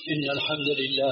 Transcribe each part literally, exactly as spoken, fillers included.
إن الحمد لله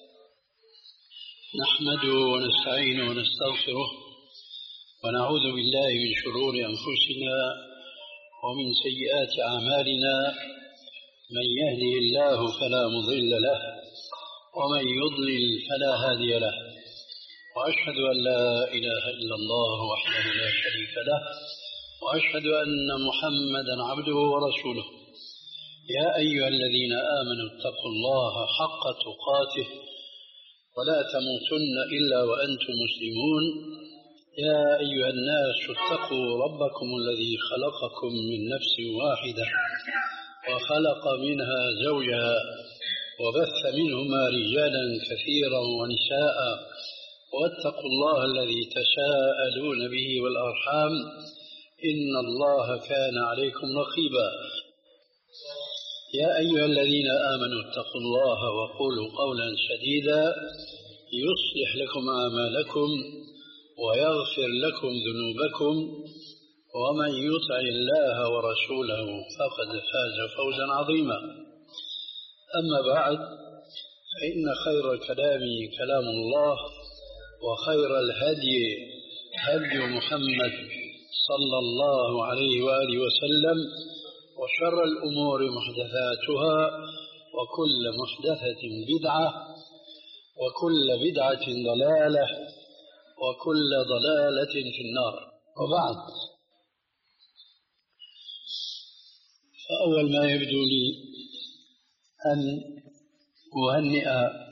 نحمده ونستعينه ونستغفره ونعوذ بالله من شرور أنفسنا ومن سيئات أعمالنا. من يهده الله فلا مضل له ومن يضلل فلا هادي له، وأشهد أن لا إله إلا الله وحده لا شريك له، وأشهد أن محمدا عبده ورسوله. يا أيها الذين آمنوا اتقوا الله حق تقاته ولا تموتن إلا وأنتم مسلمون. يا أيها الناس اتقوا ربكم الذي خلقكم من نفس واحدة وخلق منها زوجها وبث منهما رجالا كثيرا ونساء، واتقوا الله الذي تساءلون به والأرحام إن الله كان عليكم رقيبا. يا أيها الذين آمنوا اتقوا الله وقولوا قولا سديدا يصلح لكم أعمالكم ويغفر لكم ذنوبكم، ومن يطع الله ورسوله فقد فاز فوزا عظيما. أما بعد، فإن خير الكلام كلام الله، وخير الهدي هدي محمد صلى الله عليه وآله وسلم، وشر الأمور محدثاتها، وكل محدثة بدعة، وكل بدعة ضلالة، وكل ضلالة في النار. وبعد، فأول ما يبدو لي أن أهنئ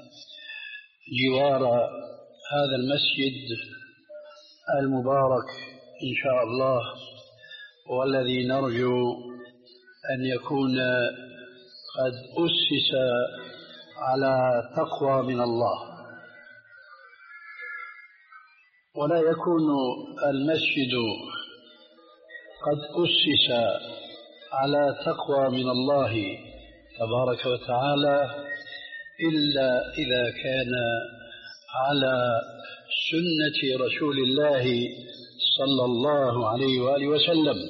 جوار هذا المسجد المبارك إن شاء الله، والذي نرجو أن يكون قد أسس على تقوى من الله، ولا يكون المسجد قد أسس على تقوى من الله تبارك وتعالى إلا إذا كان على سنة رسول الله صلى الله عليه وآله وسلم.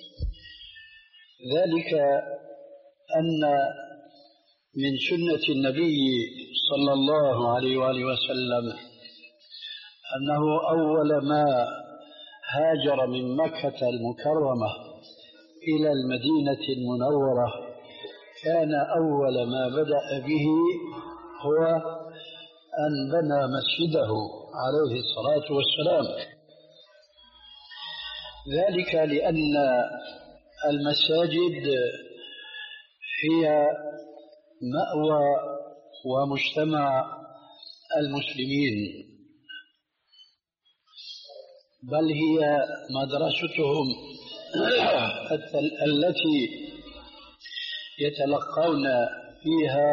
ذلك أن من سنة النبي صلى الله عليه وآله وسلم أنه أول ما هاجر من مكة المكرمة إلى المدينة المنورة كان أول ما بدأ به هو أن بنى مسجده عليه الصلاة والسلام. ذلك لأن المساجد هي مأوى ومجتمع المسلمين، بل هي مدرستهم التي يتلقون فيها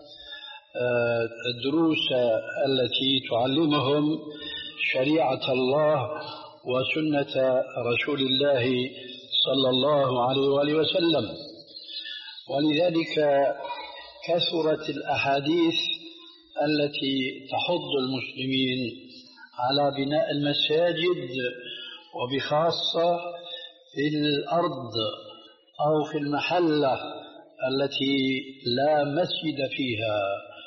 الدروس التي تعلمهم شريعة الله وسنة رسول الله صلى الله عليه وآله وسلم. ولذلك كثرت الأحاديث التي تحض المسلمين على بناء المساجد، وبخاصة في الأرض أو في المحلة التي لا مسجد فيها.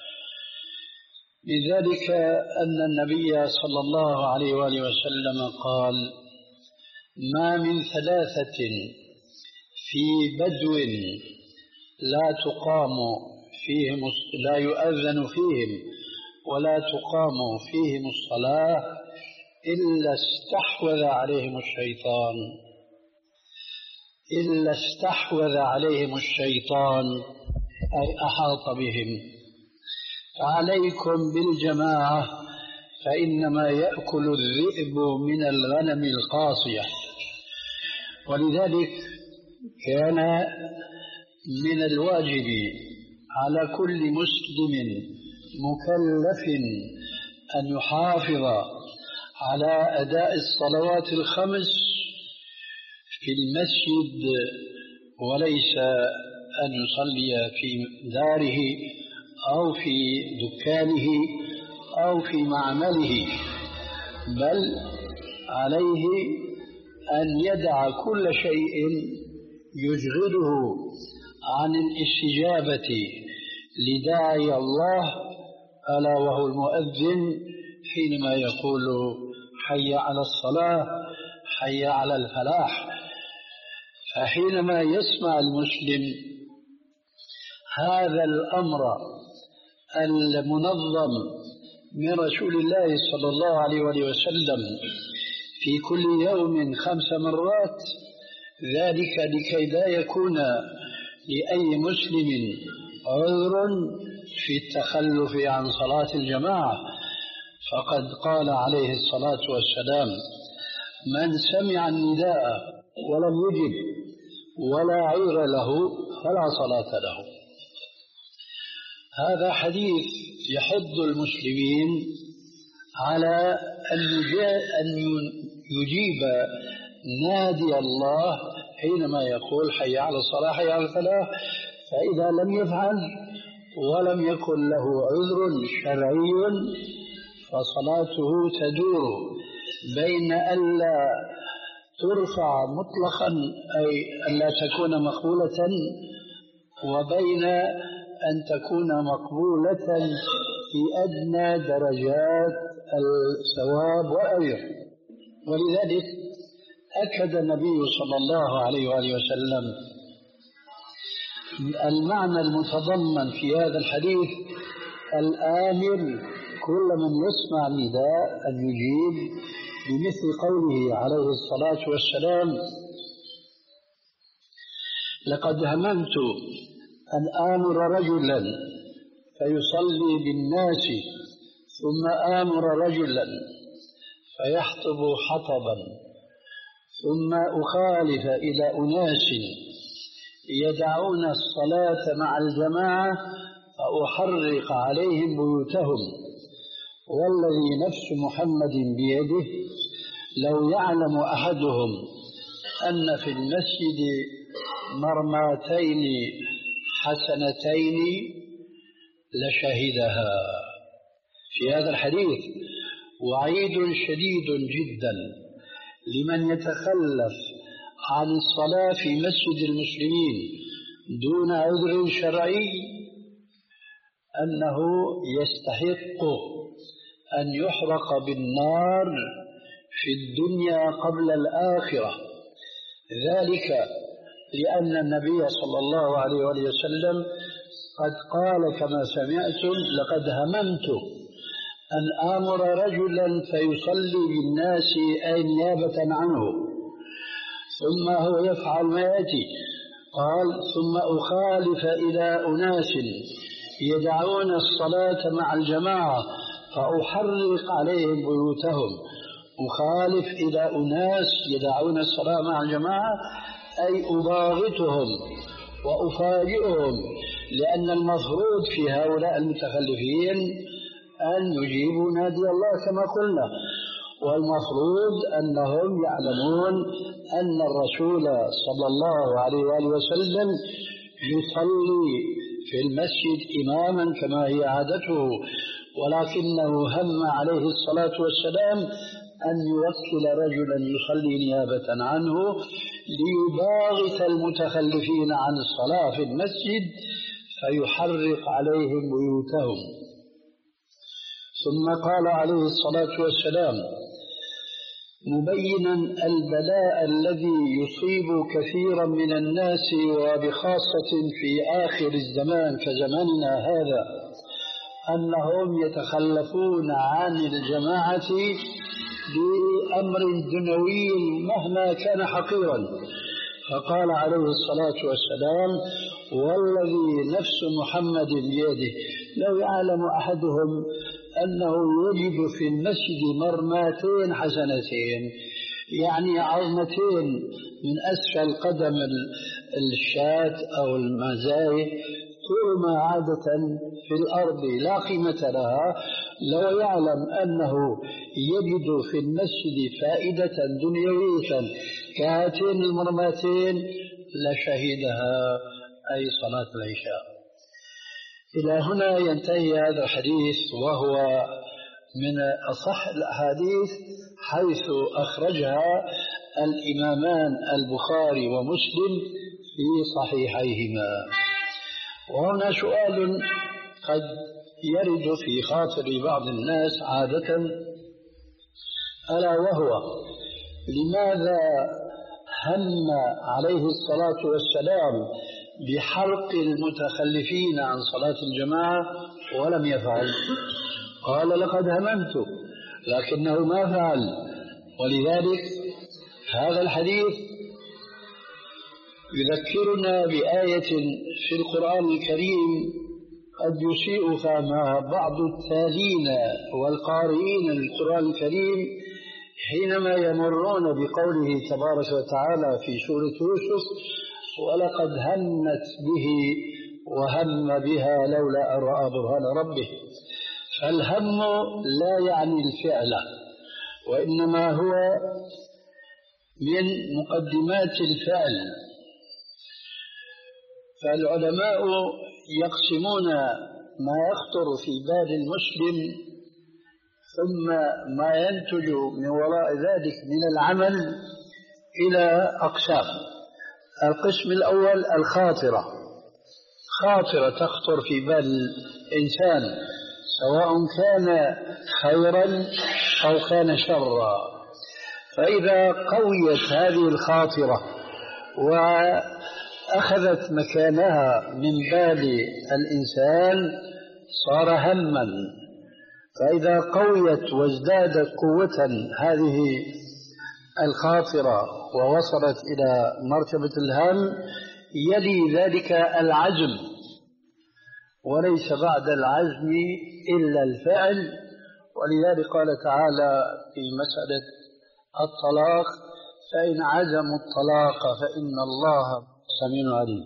لذلك أن النبي صلى الله عليه وآله وسلم قال: ما من ثلاثة في بدو لا تقام فيهم لا يؤذن فيهم ولا تقام فيهم الصلاة إلا استحوذ عليهم الشيطان إلا استحوذ عليهم الشيطان أي أحاط بهم. فعليكم بالجماعة فإنما يأكل الذئب من الغنم القاصية. ولذلك كان من الواجب على كل مسلم مكلف أن يحافظ على أداء الصلوات الخمس في المسجد، وليس أن يصلي في داره أو في دكانه أو في معمله، بل عليه أن يدع كل شيء يشغله عن الاستجابة لداعي الله ألا وهو المؤذن حينما يقول حي على الصلاة حي على الفلاح. فحينما يسمع المسلم هذا الأمر المنظم من رسول الله صلى الله عليه وسلم في كل يوم خمس مرات، ذلك لكي لا يكون لأي مسلم عذر في التخلف عن صلاة الجماعة. فقد قال عليه الصلاة والسلام: من سمع النداء ولم يجب ولا عذر له فلا صلاة له. هذا حديث يحض المسلمين على أن يجيب نادي الله حينما يقول حي على الصلاة حي على الفلاح، فإذا لم يفعل ولم يكن له عذر شرعي فصلاته تدور بين ألا ترفع مطلقا أي ألا تكون مقبولة وبين أن تكون مقبولة في أدنى درجات الثواب والأجر. ولذلك أكد النبي صلى الله عليه وآله وسلم المعنى المتضمن في هذا الحديث الآمر كل من يسمع نداء أن يجيب، بمثل قوله عليه الصلاة والسلام: لقد هممت أن آمر رجلا فيصلي بالناس ثم آمر رجلا فيحطب حطبا ثم أخالف إلى أناس يدعون الصلاة مع الجماعة فأحرق عليهم بيوتهم، والذي نفس محمد بيده لو يعلم أحدهم أن في المسجد مرماتين حسنتين لشهدها. في هذا الحديث وعيد شديد جدا لمن يتخلف عن الصلاة في مسجد المسلمين دون عذر شرعي، أنه يستحق أن يحرق بالنار في الدنيا قبل الآخرة. ذلك لأن النبي صلى الله عليه وسلم قد قال كما سمعتم: لقد هممت أن آمر رجلا فيصلي بالناس أي نيابة عنه، ثم هو يفعل ما يأتي، قال: ثم أخالف إلى أناس يدعون الصلاة مع الجماعة فأحرق عليهم بيوتهم. أخالف إلى أناس يدعون الصلاة مع الجماعة أي أباغتهم وأفاجئهم، لأن المفروض في هؤلاء المتخلفين أن يجيبوا نادي الله كما قلنا، والمفروض أنهم يعلمون أن الرسول صلى الله عليه وآله وسلم يصلي في المسجد إماما كما هي عادته، ولكنه هم عليه الصلاة والسلام أن يوكل رجلا يصلي نيابة عنه ليباغت المتخلفين عن الصلاة في المسجد فيحرق عليهم بيوتهم. ثم قال عليه الصلاة والسلام مبينا البلاء الذي يصيب كثيرا من الناس وبخاصة في آخر الزمان كزماننا هذا، أنهم يتخلفون عن الجماعة بأمر دنيوي مهما كان حقيرا. فقال عليه الصلاة والسلام: والذي نفس محمد بيده لو يعلم أحدهم أنه يجد في المسجد مرماتين حسنتين، يعني عظمتين من أسفل قدم الشاة أو المزاي ترمى عادة في الأرض لا قيمة لها، لو يعلم أنه يجد في المسجد فائدة دنيوية كهاتين المرماتين لشهدها، أي صلاة العشاء. إلى هنا ينتهي هذا الحديث، وهو من أصح الأحاديث حيث أخرجها الإمامان البخاري ومسلم في صحيحيهما. وهنا سؤال قد يرد في خاطر بعض الناس عادة، ألا وهو: لماذا هم عليه الصلاة والسلام بحرق المتخلفين عن صلاة الجماعة ولم يفعل؟ قال: لقد هممت، لكنه ما فعل. ولذلك هذا الحديث يذكرنا بآية في القرآن الكريم قد يسيء فهمها بعض التالين والقارئين للقرآن الكريم حينما يمرون بقوله تبارك وتعالى في سورة يوسف: ولقد همت به وهم بها لولا أن رأى برهان ربه. فالهم لا يعني الفعل، وإنما هو من مقدمات الفعل. فالعلماء يقسمون ما يخطر في بال المسلم ثم ما ينتج من وراء ذلك من العمل إلى أقسام. القسم الأول الخاطرة، خاطرة تخطر في بال الإنسان سواء كان خيرا أو كان شرا. فإذا قويت هذه الخاطرة وأخذت مكانها من بال الإنسان صار هما. فإذا قويت وازدادت قوة هذه الخاطرة ووصلت إلى مرتبة الهم يلي ذلك العزم، وليس بعد العزم إلا الفعل. ولذلك قال تعالى في مسألة الطلاق: فإن عزموا الطلاق فإن الله سميع عليم.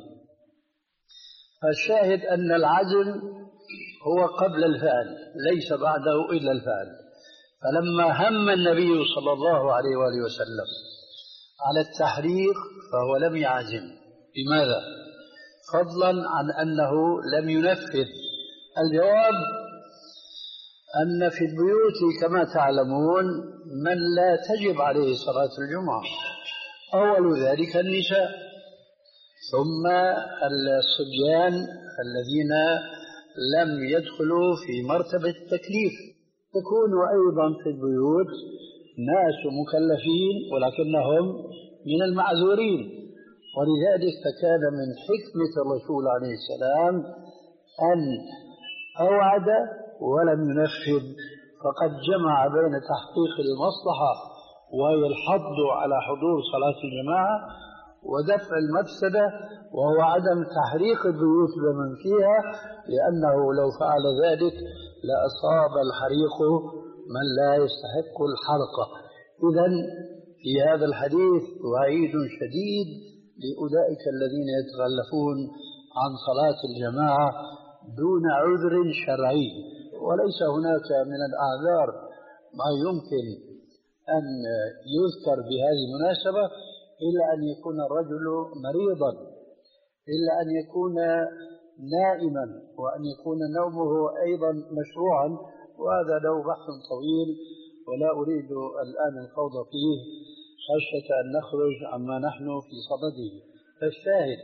فالشاهد أن العزم هو قبل الفعل، ليس بعده إلا الفعل. فلما هم النبي صلى الله عليه وآله وسلم على التحريق فهو لم يعزم. لماذا؟ فضلا عن أنه لم ينفذ. الجواب أن في البيوت كما تعلمون من لا تجب عليه صلاة الجمعة، أول ذلك النساء، ثم الصبيان الذين لم يدخلوا في مرتبة التكليف. تكون أيضا في البيوت ناس مكلفين ولكنهم من المعذورين. ولذلك فكان من حكمة الرسول عليه السلام أن أوعد ولم ينفذ، فقد جمع بين تحقيق المصلحة وهي الحض على حضور صلاة الجماعة ودفع المفسدة وهو عدم تحريق البيوت بمن فيها، لأنه لو فعل ذلك لأصاب الحريق من لا يستحق الحرق. إذن في هذا الحديث وعيد شديد لأولئك الذين يتخلفون عن صلاة الجماعة دون عذر شرعي. وليس هناك من الأعذار ما يمكن أن يذكر بهذه المناسبة إلا أن يكون الرجل مريضا، إلا أن يكون نائما، وأن يكون نومه أيضا مشروعا، وهذا له بحث طويل ولا أريد الآن الخوض فيه خشية أن نخرج عما نحن في صدده. فالشاهد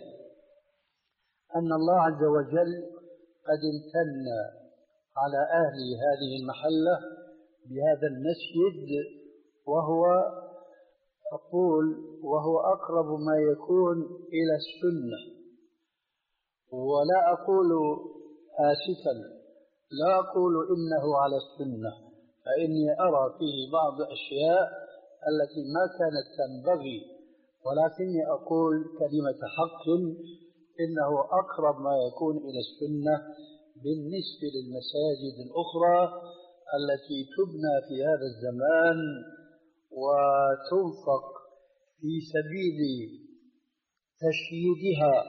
أن الله عز وجل قد امتن على أهل هذه المحلة بهذا المسجد، وهو أقول وهو أقرب ما يكون إلى السنة. ولا أقول آسفا، لا أقول إنه على السنة، فإني أرى فيه بعض الأشياء التي ما كانت تنبغي، ولكني أقول كلمة حق إنه أقرب ما يكون إلى السنة بالنسبة للمساجد الأخرى التي تبنى في هذا الزمان وتنفق في سبيل تشييدها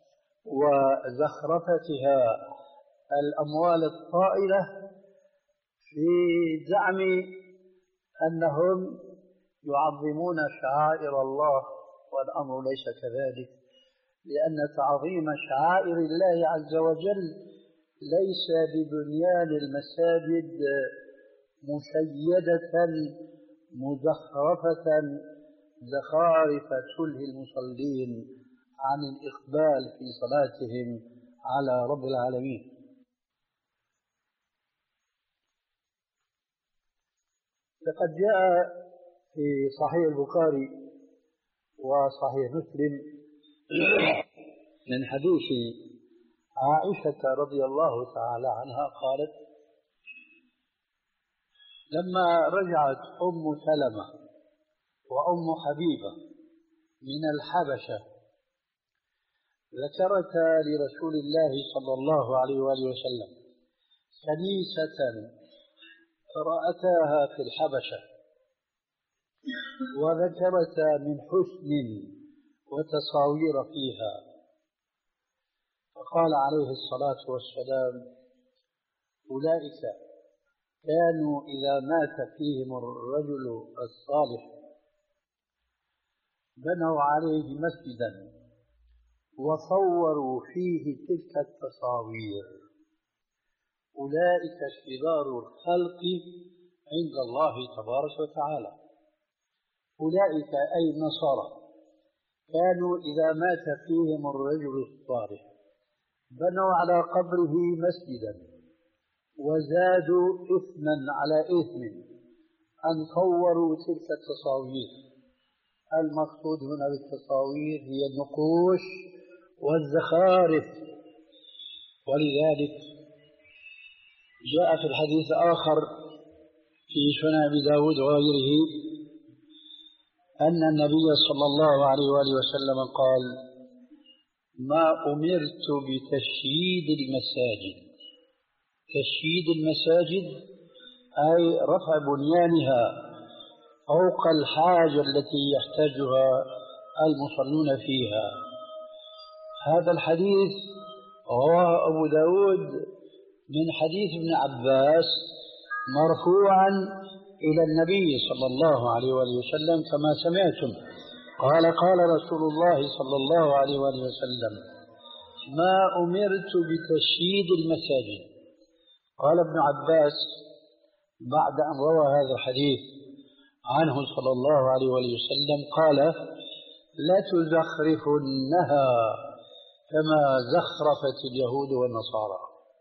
وزخرفتها الأموال الطائلة في زعم أنهم يعظمون شعائر الله، والأمر ليس كذلك، لأن تعظيم شعائر الله عز وجل ليس ببنيان المساجد مشيدة مزخرفة زخارف تلهي المصلين عن الإقبال في صلاتهم على رب العالمين. لقد جاء في صحيح البخاري وصحيح مسلم من حديث عائشة رضي الله تعالى عنها قالت: لما رجعت أم سلمة وأم حبيبة من الحبشة ذكرتا لرسول الله صلى الله عليه وآله وسلم كنيسة رأتاها في الحبشة، وذكرتا من حسن وتصاوير فيها، فقال عليه الصلاة والسلام: أولئك كانوا إذا مات فيهم الرجل الصالح بنوا عليه مسجدا وصوروا فيه تلك التصاوير، أولئك شرار الخلق عند الله تبارك وتعالى. أولئك أي النصارى كانوا إذا مات فيهم الرجل الصالح بنوا على قبره مسجدا وزادوا إثما على إثم أن صوروا تلك التصاوير. المقصود هنا بالتصاوير هي النقوش والزخارف. ولذلك جاء في الحديث آخر في سنن أبي داود وغيره أن النبي صلى الله عليه وآله وسلم قال: ما أمرت بتشييد المساجد. تشييد المساجد أي رفع بنيانها فوق الحاجة التي يحتاجها المصلون فيها. هذا الحديث رواه أبو داود من حديث ابن عباس مرفوعا إلى النبي صلى الله عليه وآله وسلم كما سمعتم. قال: قال رسول الله صلى الله عليه وآله وسلم: ما أمرت بتشييد المساجد. قال ابن عباس بعد أن روى هذا الحديث عنه صلى الله عليه وآله وسلم قال: لتزخرفنها كما زخرفت اليهود والنصارى.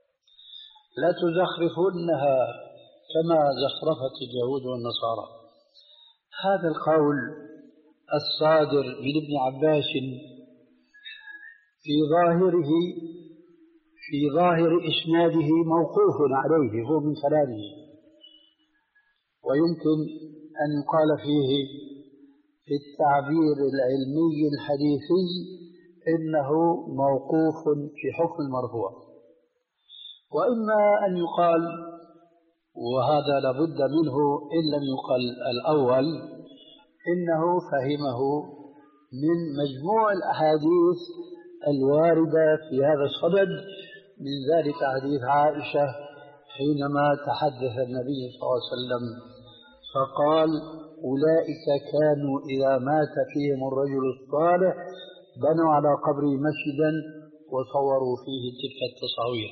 لتزخرفنها كما زخرفت اليهود والنصارى. هذا القول الصادر من ابن عباس في ظاهره في ظاهر إسناده موقوف عليه، هو من كلامه، ويمكن أن يقال فيه في التعبير العلمي الحديثي إنه موقوف في حكم المرفوع، وإما أن يقال، وهذا لابد منه إن لم يقل الأول، إنه فهمه من مجموع الأحاديث الواردة في هذا الصدد، من ذلك حديث عائشة حينما تحدث النبي صلى الله عليه وسلم فقال: أولئك كانوا إذا مات فيهم الرجل الصالح بنوا على قبره مسجدا وصوروا فيه تلك التصاوير.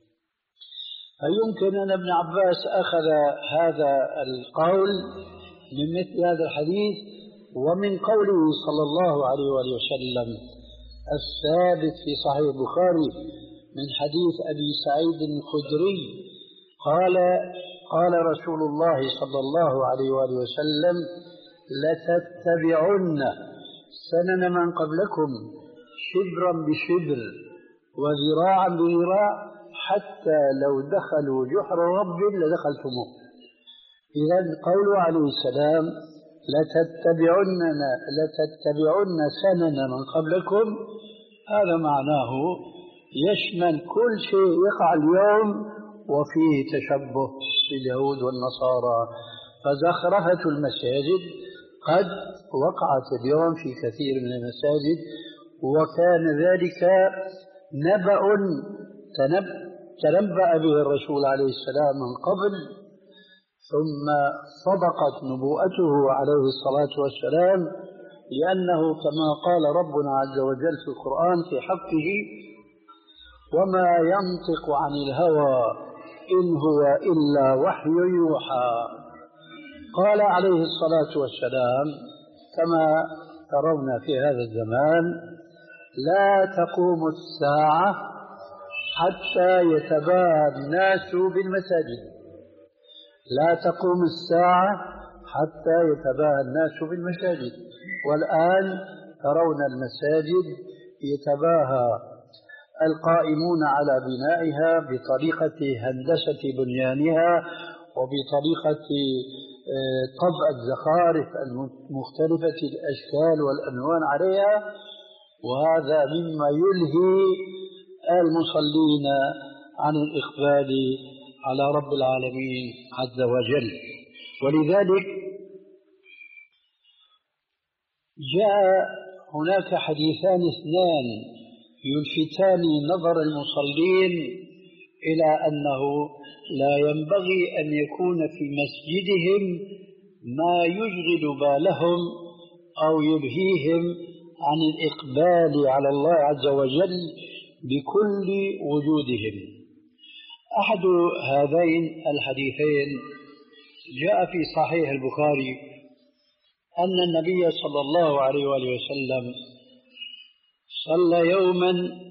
فيمكن أن ابن عباس أخذ هذا القول من مثل هذا الحديث ومن قوله صلى الله عليه وآله وسلم الثابت في صحيح البخاري من حديث أبي سعيد الخدري قال: قال رسول الله صلى الله عليه وآله وسلم: لتتبعن سنن من قبلكم شبرا بشبر وذراعا بذراع حتى لو دخلوا جحر رب لدخلتموه. إذا قوله عليه السلام لتتبعن لتتبعن سنن من قبلكم، هذا معناه يشمل كل شيء يقع اليوم وفيه تشبه باليهود والنصارى. فزخرفة المساجد قد وقعت اليوم في كثير من المساجد، وكان ذلك نبأ تنبأ به الرسول عليه السلام من قبل، ثم صدقت نبوءته عليه الصلاة والسلام، لأنه كما قال ربنا عز وجل في القرآن في حقه: وما ينطق عن الهوى إن هو إلا وحي يوحى. قال عليه الصلاة والسلام كما ترون في هذا الزمان: لا تقوم الساعة حتى يتباهى الناس بالمساجد. لا تقوم الساعة حتى يتباهى الناس بالمساجد. والآن ترون المساجد يتباهى القائمون على بنائها بطريقة هندسة بنيانها وبطريقة طبع الزخارف المختلفة الأشكال والألوان عليها، وهذا مما يلهي المصلين عن الإقبال على رب العالمين عز وجل. ولذلك جاء هناك حديثان اثنان يلفتان نظر المصلين إلى أنه لا ينبغي أن يكون في مسجدهم ما يشغل بالهم أو يلهيهم عن الإقبال على الله عز وجل بكل وجودهم. أحد هذين الحديثين جاء في صحيح البخاري أن النبي صلى الله عليه وآله وسلم صلى يوما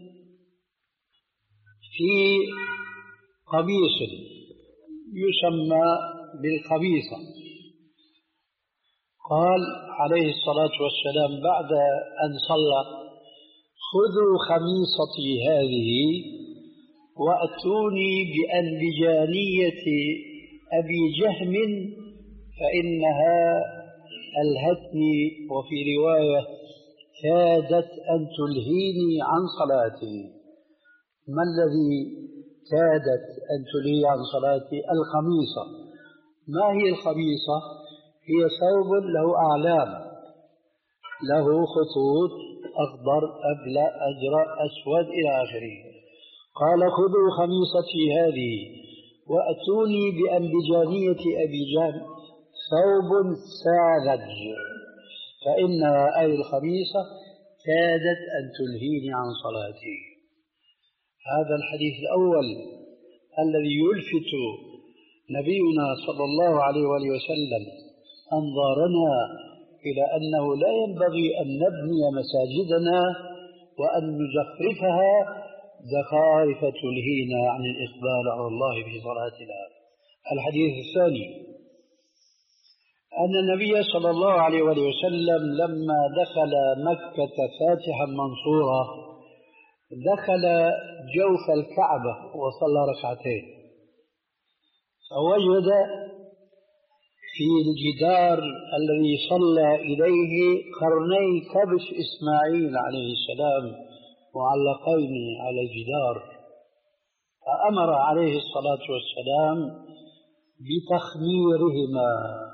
في قبيص يسمى بالقبيصة. قال عليه الصلاة والسلام بعد أن صلى: خذوا خميصتي هذه وأتوني بأنبجانية أبي جهم فإنها ألهتني، وفي رواية كادت أن تلهيني عن صلاتي. ما الذي كادت أن تلهي عن صلاتي؟ الخميصة. ما هي الخميصة؟ هي ثوب له أعلام، له خطوط أخضر أبلى أزرق أسود إلى آخره. قال: خذوا خميصتي هذه وأتوني بأنبجانية أبي جهم ثوب ساذج فإنها أي الخميصة كادت أن تلهيني عن صلاتي. هذا الحديث الأول الذي يلفت نبينا صلى الله عليه وآله وسلم أنظارنا إلى أنه لا ينبغي أن نبني مساجدنا وأن نزخرفها زخارف تلهينا عن الإقبال على الله في صلاتنا. الحديث الثاني أن النبي صلى الله عليه وآله وسلم لما دخل مكة فاتحا منصورا دخل جوف الكعبة وصلى ركعتين، فوجد في الجدار الذي صلى إليه قرني كبش إسماعيل عليه السلام معلقين على الجدار، فأمر عليه الصلاة والسلام بتخميرهما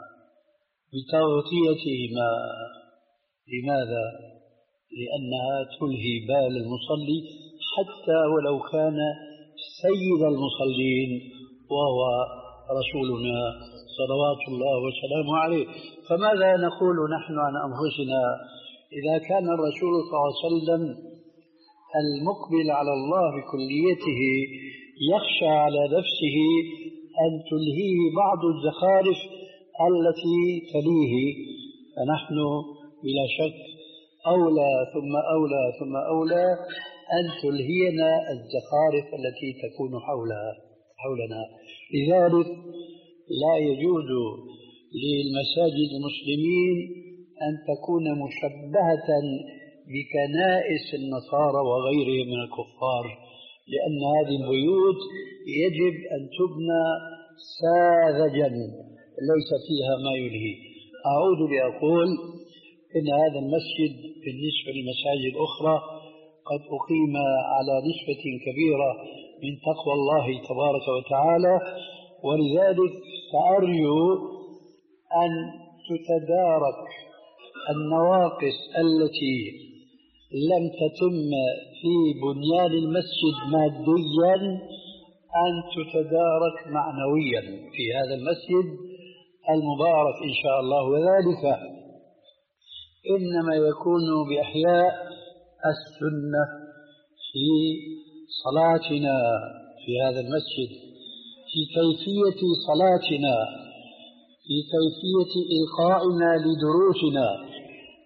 بتغطيتهما. لماذا؟ لأنها تلهي بال المصلي حتى ولو كان سيد المصلين وهو رسولنا صلوات الله وسلامه عليه. فماذا نقول نحن عن أنفسنا إذا كان الرسول صلى الله عليه وسلم المقبل على الله بكليته يخشى على نفسه أن تلهيه بعض الزخارف التي تليه، فنحن بلا شك أولى ثم أولى ثم أولى أن تلهينا الزخارف التي تكون حولها حولنا. لذلك لا يجوز للمساجد المسلمين أن تكون مشبهة بكنائس النصارى وغيرهم من الكفار، لأن هذه البيوت يجب أن تبنى ساذجا ليس فيها ما يلهي. أعود لأقول إن هذا المسجد بالنسبة للمساجد الأخرى قد أقيم على نسبة كبيرة من تقوى الله تبارك وتعالى، ولذلك فأرجو أن تتدارك النواقص التي لم تتم في بنيان المسجد ماديا أن تتدارك معنويا في هذا المسجد المبارك إن شاء الله، وذلك إنما يكون بإحياء السنة في صلاتنا في هذا المسجد، في كيفية صلاتنا، في كيفية إلقائنا لدروسنا.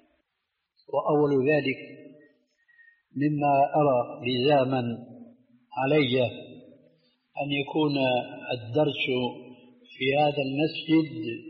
وأول ذلك مما أرى لزاما علي أن يكون الدرس في هذا المسجد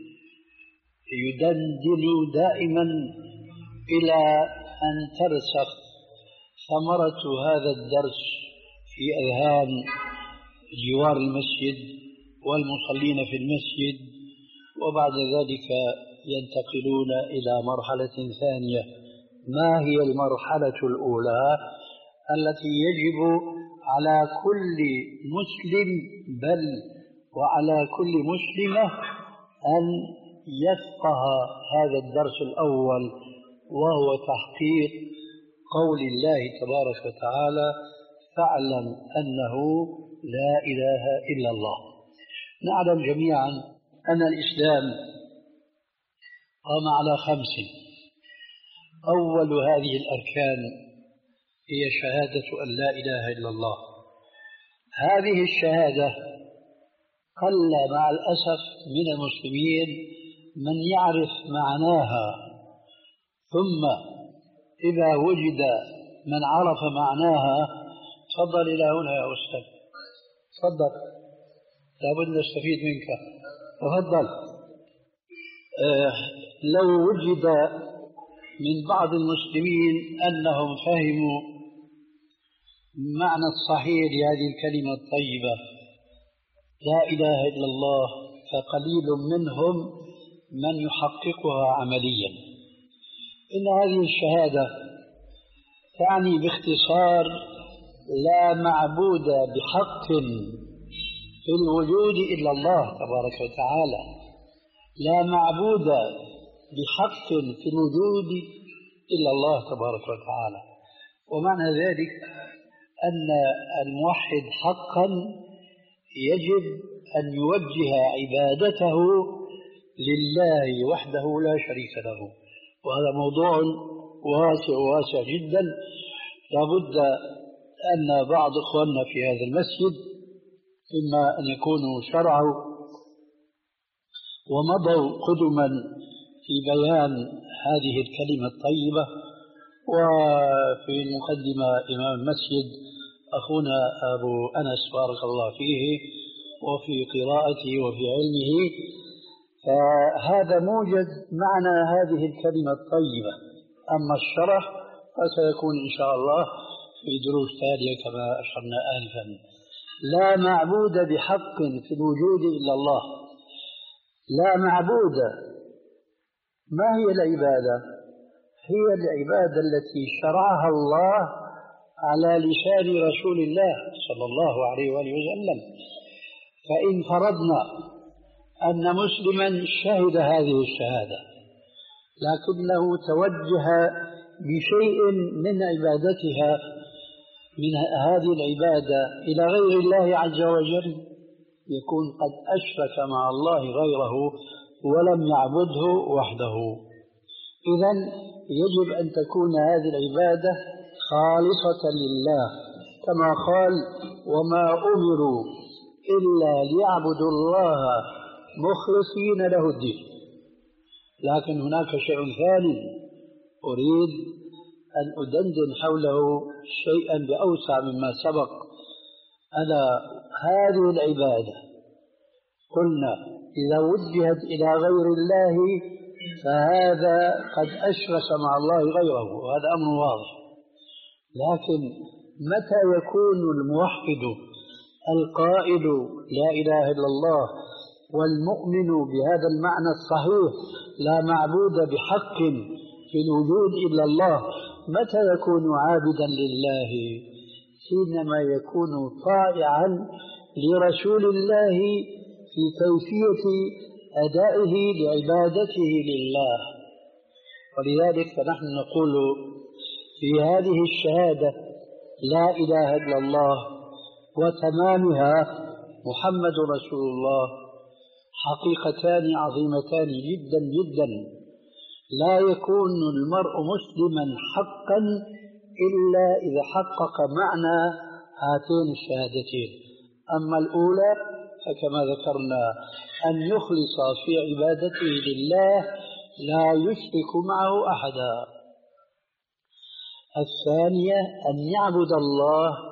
يدندن دائما إلى أن ترسخ ثمرة هذا الدرس في أذهان جوار المسجد والمصلين في المسجد، وبعد ذلك ينتقلون إلى مرحلة ثانية. ما هي المرحلة الأولى التي يجب على كل مسلم بل وعلى كل مسلمة أن يفقه هذا الدرس الأول، وهو تحقيق قول الله تبارك وتعالى: فاعلم أنه لا إله إلا الله. نعلم جميعا أن الإسلام قام على خمس. أول هذه الأركان هي شهادة أن لا إله إلا الله. هذه الشهادة قل مع الأسف من المسلمين من يعرف معناها، ثم إذا وجد من عرف معناها. تفضل إلى هنا يا أستاذ، تفضل، لابد نستفيد منك، تفضل. آه لو وجد من بعض المسلمين أنهم فهموا معنى الصحيح لهذه الكلمة الطيبة لا إله إلا الله، فقليل منهم من يحققها عمليا. إن هذه الشهادة تعني باختصار: لا معبود بحق في الوجود إلا الله تبارك وتعالى. لا معبود بحق في الوجود إلا الله تبارك وتعالى. ومعنى ذلك أن الموحد حقا يجب أن يوجه عبادته لله وحده لا شريك له. وهذا موضوع واسع واسع جدا، لابد أن بعض إخواننا في هذا المسجد إما أن يكونوا شرعوا ومضوا قدما في بيان هذه الكلمة الطيبة. وفي المقدمة إمام المسجد أخونا أبو أنس بارك الله فيه، وفي قراءته وفي علمه، فهذا موجد معنى هذه الكلمة الطيبة. أما الشرح فسيكون إن شاء الله في دروس تالية كما أشرنا آنفا. لا معبود بحق في الوجود إلا الله. لا معبود، ما هي العبادة؟ هي العبادة التي شرعها الله على لسان رسول الله صلى الله عليه وآله وسلم. فإن فرضنا أن مسلما شهد هذه الشهادة لكنه توجه بشيء من عبادتها من هذه العبادة إلى غير الله عز وجل، يكون قد أشرك مع الله غيره ولم يعبده وحده. إذن يجب أن تكون هذه العبادة خالصة لله، كما قال: وما أمروا إلا ليعبدوا الله مخلصين له الدين. لكن هناك شيء ثاني أريد أن أدندن حوله شيئا بأوسع مما سبق، ألا هذه العبادة قلنا إذا وجهت إلى غير الله فهذا قد أشرك مع الله غيره، وهذا أمر واضح. لكن متى يكون الموحد القائل لا إله إلا الله والمؤمن بهذا المعنى الصحيح لا معبود بحق في الوجود إلا الله، متى يكون عابدا لله؟ حينما يكون طائعا لرسول الله في كيفية أدائه لعبادته لله. ولذلك فنحن نقول في هذه الشهادة لا إله إلا الله وتمامها محمد رسول الله حقيقتان عظيمتان جدا جدا. لا يكون المرء مسلما حقا إلا إذا حقق معنى هاتين الشهادتين. أما الأولى فكما ذكرنا أن يخلص في عبادته لله لا يشرك معه أحدا. الثانية أن يعبد الله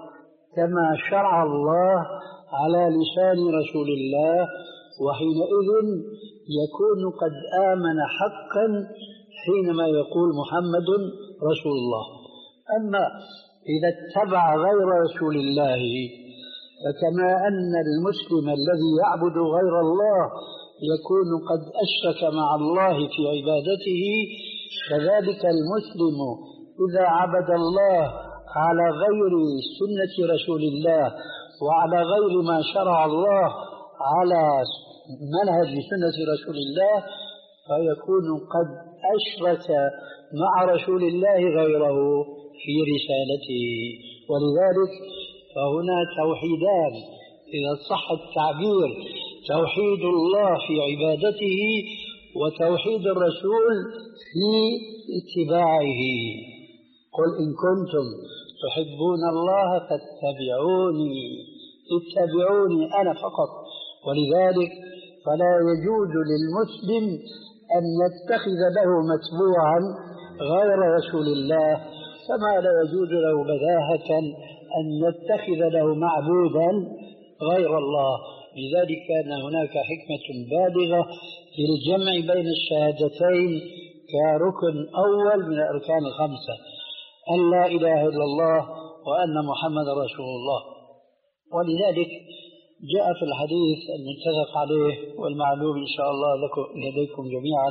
كما شرع الله على لسان رسول الله، وحينئذ يكون قد آمن حقا حينما يقول محمد رسول الله. أما إذا اتبع غير رسول الله، فكما أن المسلم الذي يعبد غير الله يكون قد أشرك مع الله في عبادته، كذلك المسلم إذا عبد الله على غير سنة رسول الله وعلى غير ما شرع الله على منهج سنة رسول الله، فيكون قد أشرك مع رسول الله غيره في رسالته. ولذلك فهنا توحيدان إذا صح التعبير: توحيد الله في عبادته وتوحيد الرسول في اتباعه. قل إن كنتم تحبون الله فاتبعوني، اتبعوني أنا فقط. ولذلك فلا يجوز للمسلم أن يتخذ له متبوعا غير رسول الله، كما لا يجوز له بداهة أن يتخذ له معبودا غير الله. لذلك كان هناك حكمة بالغة في الجمع بين الشهادتين كركن أول من الأركان الخمسة: أن لا إله إلا الله وأن محمد رسول الله. ولذلك جاء في الحديث المتفق عليه والمعلوم إن شاء الله لكم لديكم جميعا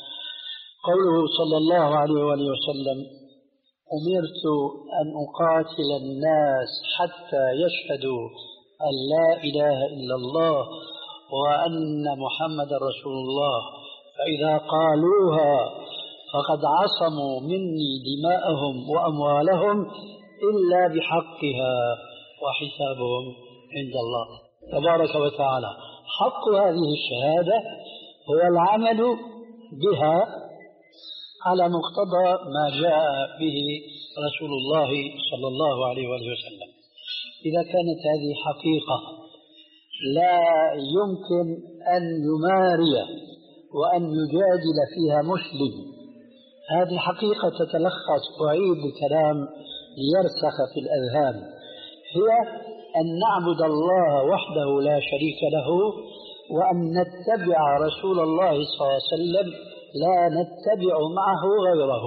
قوله صلى الله عليه وآله وسلم: أمرت أن أقاتل الناس حتى يشهدوا أن لا إله إلا الله وأن محمد رسول الله، فإذا قالوها فقد عصموا مني دماءهم وأموالهم إلا بحقها وحسابهم عند الله تبارك وتعالى. حق هذه الشهادة هو العمل بها على مقتضى ما جاء به رسول الله صلى الله عليه وآله وسلم. إذا كانت هذه حقيقة لا يمكن أن يماري وأن يجادل فيها مسلم، هذه حقيقة تتلخص، أعيد الكلام ليرسخ في الأذهان، هي أن نعبد الله وحده لا شريك له، وأن نتبع رسول الله صلى الله عليه وسلم لا نتبع معه غيره.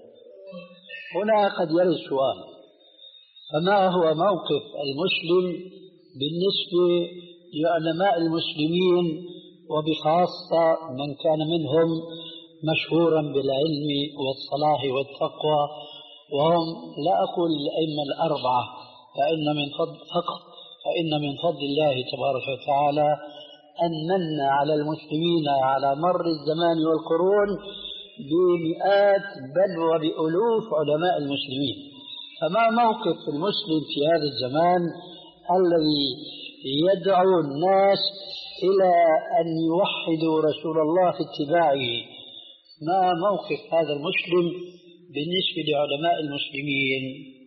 هنا قد يرد سؤال: فما هو موقف المسلم بالنسبة لعلماء المسلمين وبخاصة من كان منهم مشهورا بالعلم والصلاح والتقوى، وهم لا أقول الأئمة الأربعة فإن من فضل فقط فإن من فضل الله تبارك وتعالى أن من على المسلمين على مر الزمان والقرون بمئات بل وبألوف علماء المسلمين. فما موقف المسلم في هذا الزمان الذي يدعو الناس إلى أن يوحدوا رسول الله في اتباعه؟ ما موقف هذا المسلم بالنسبة لعلماء المسلمين؟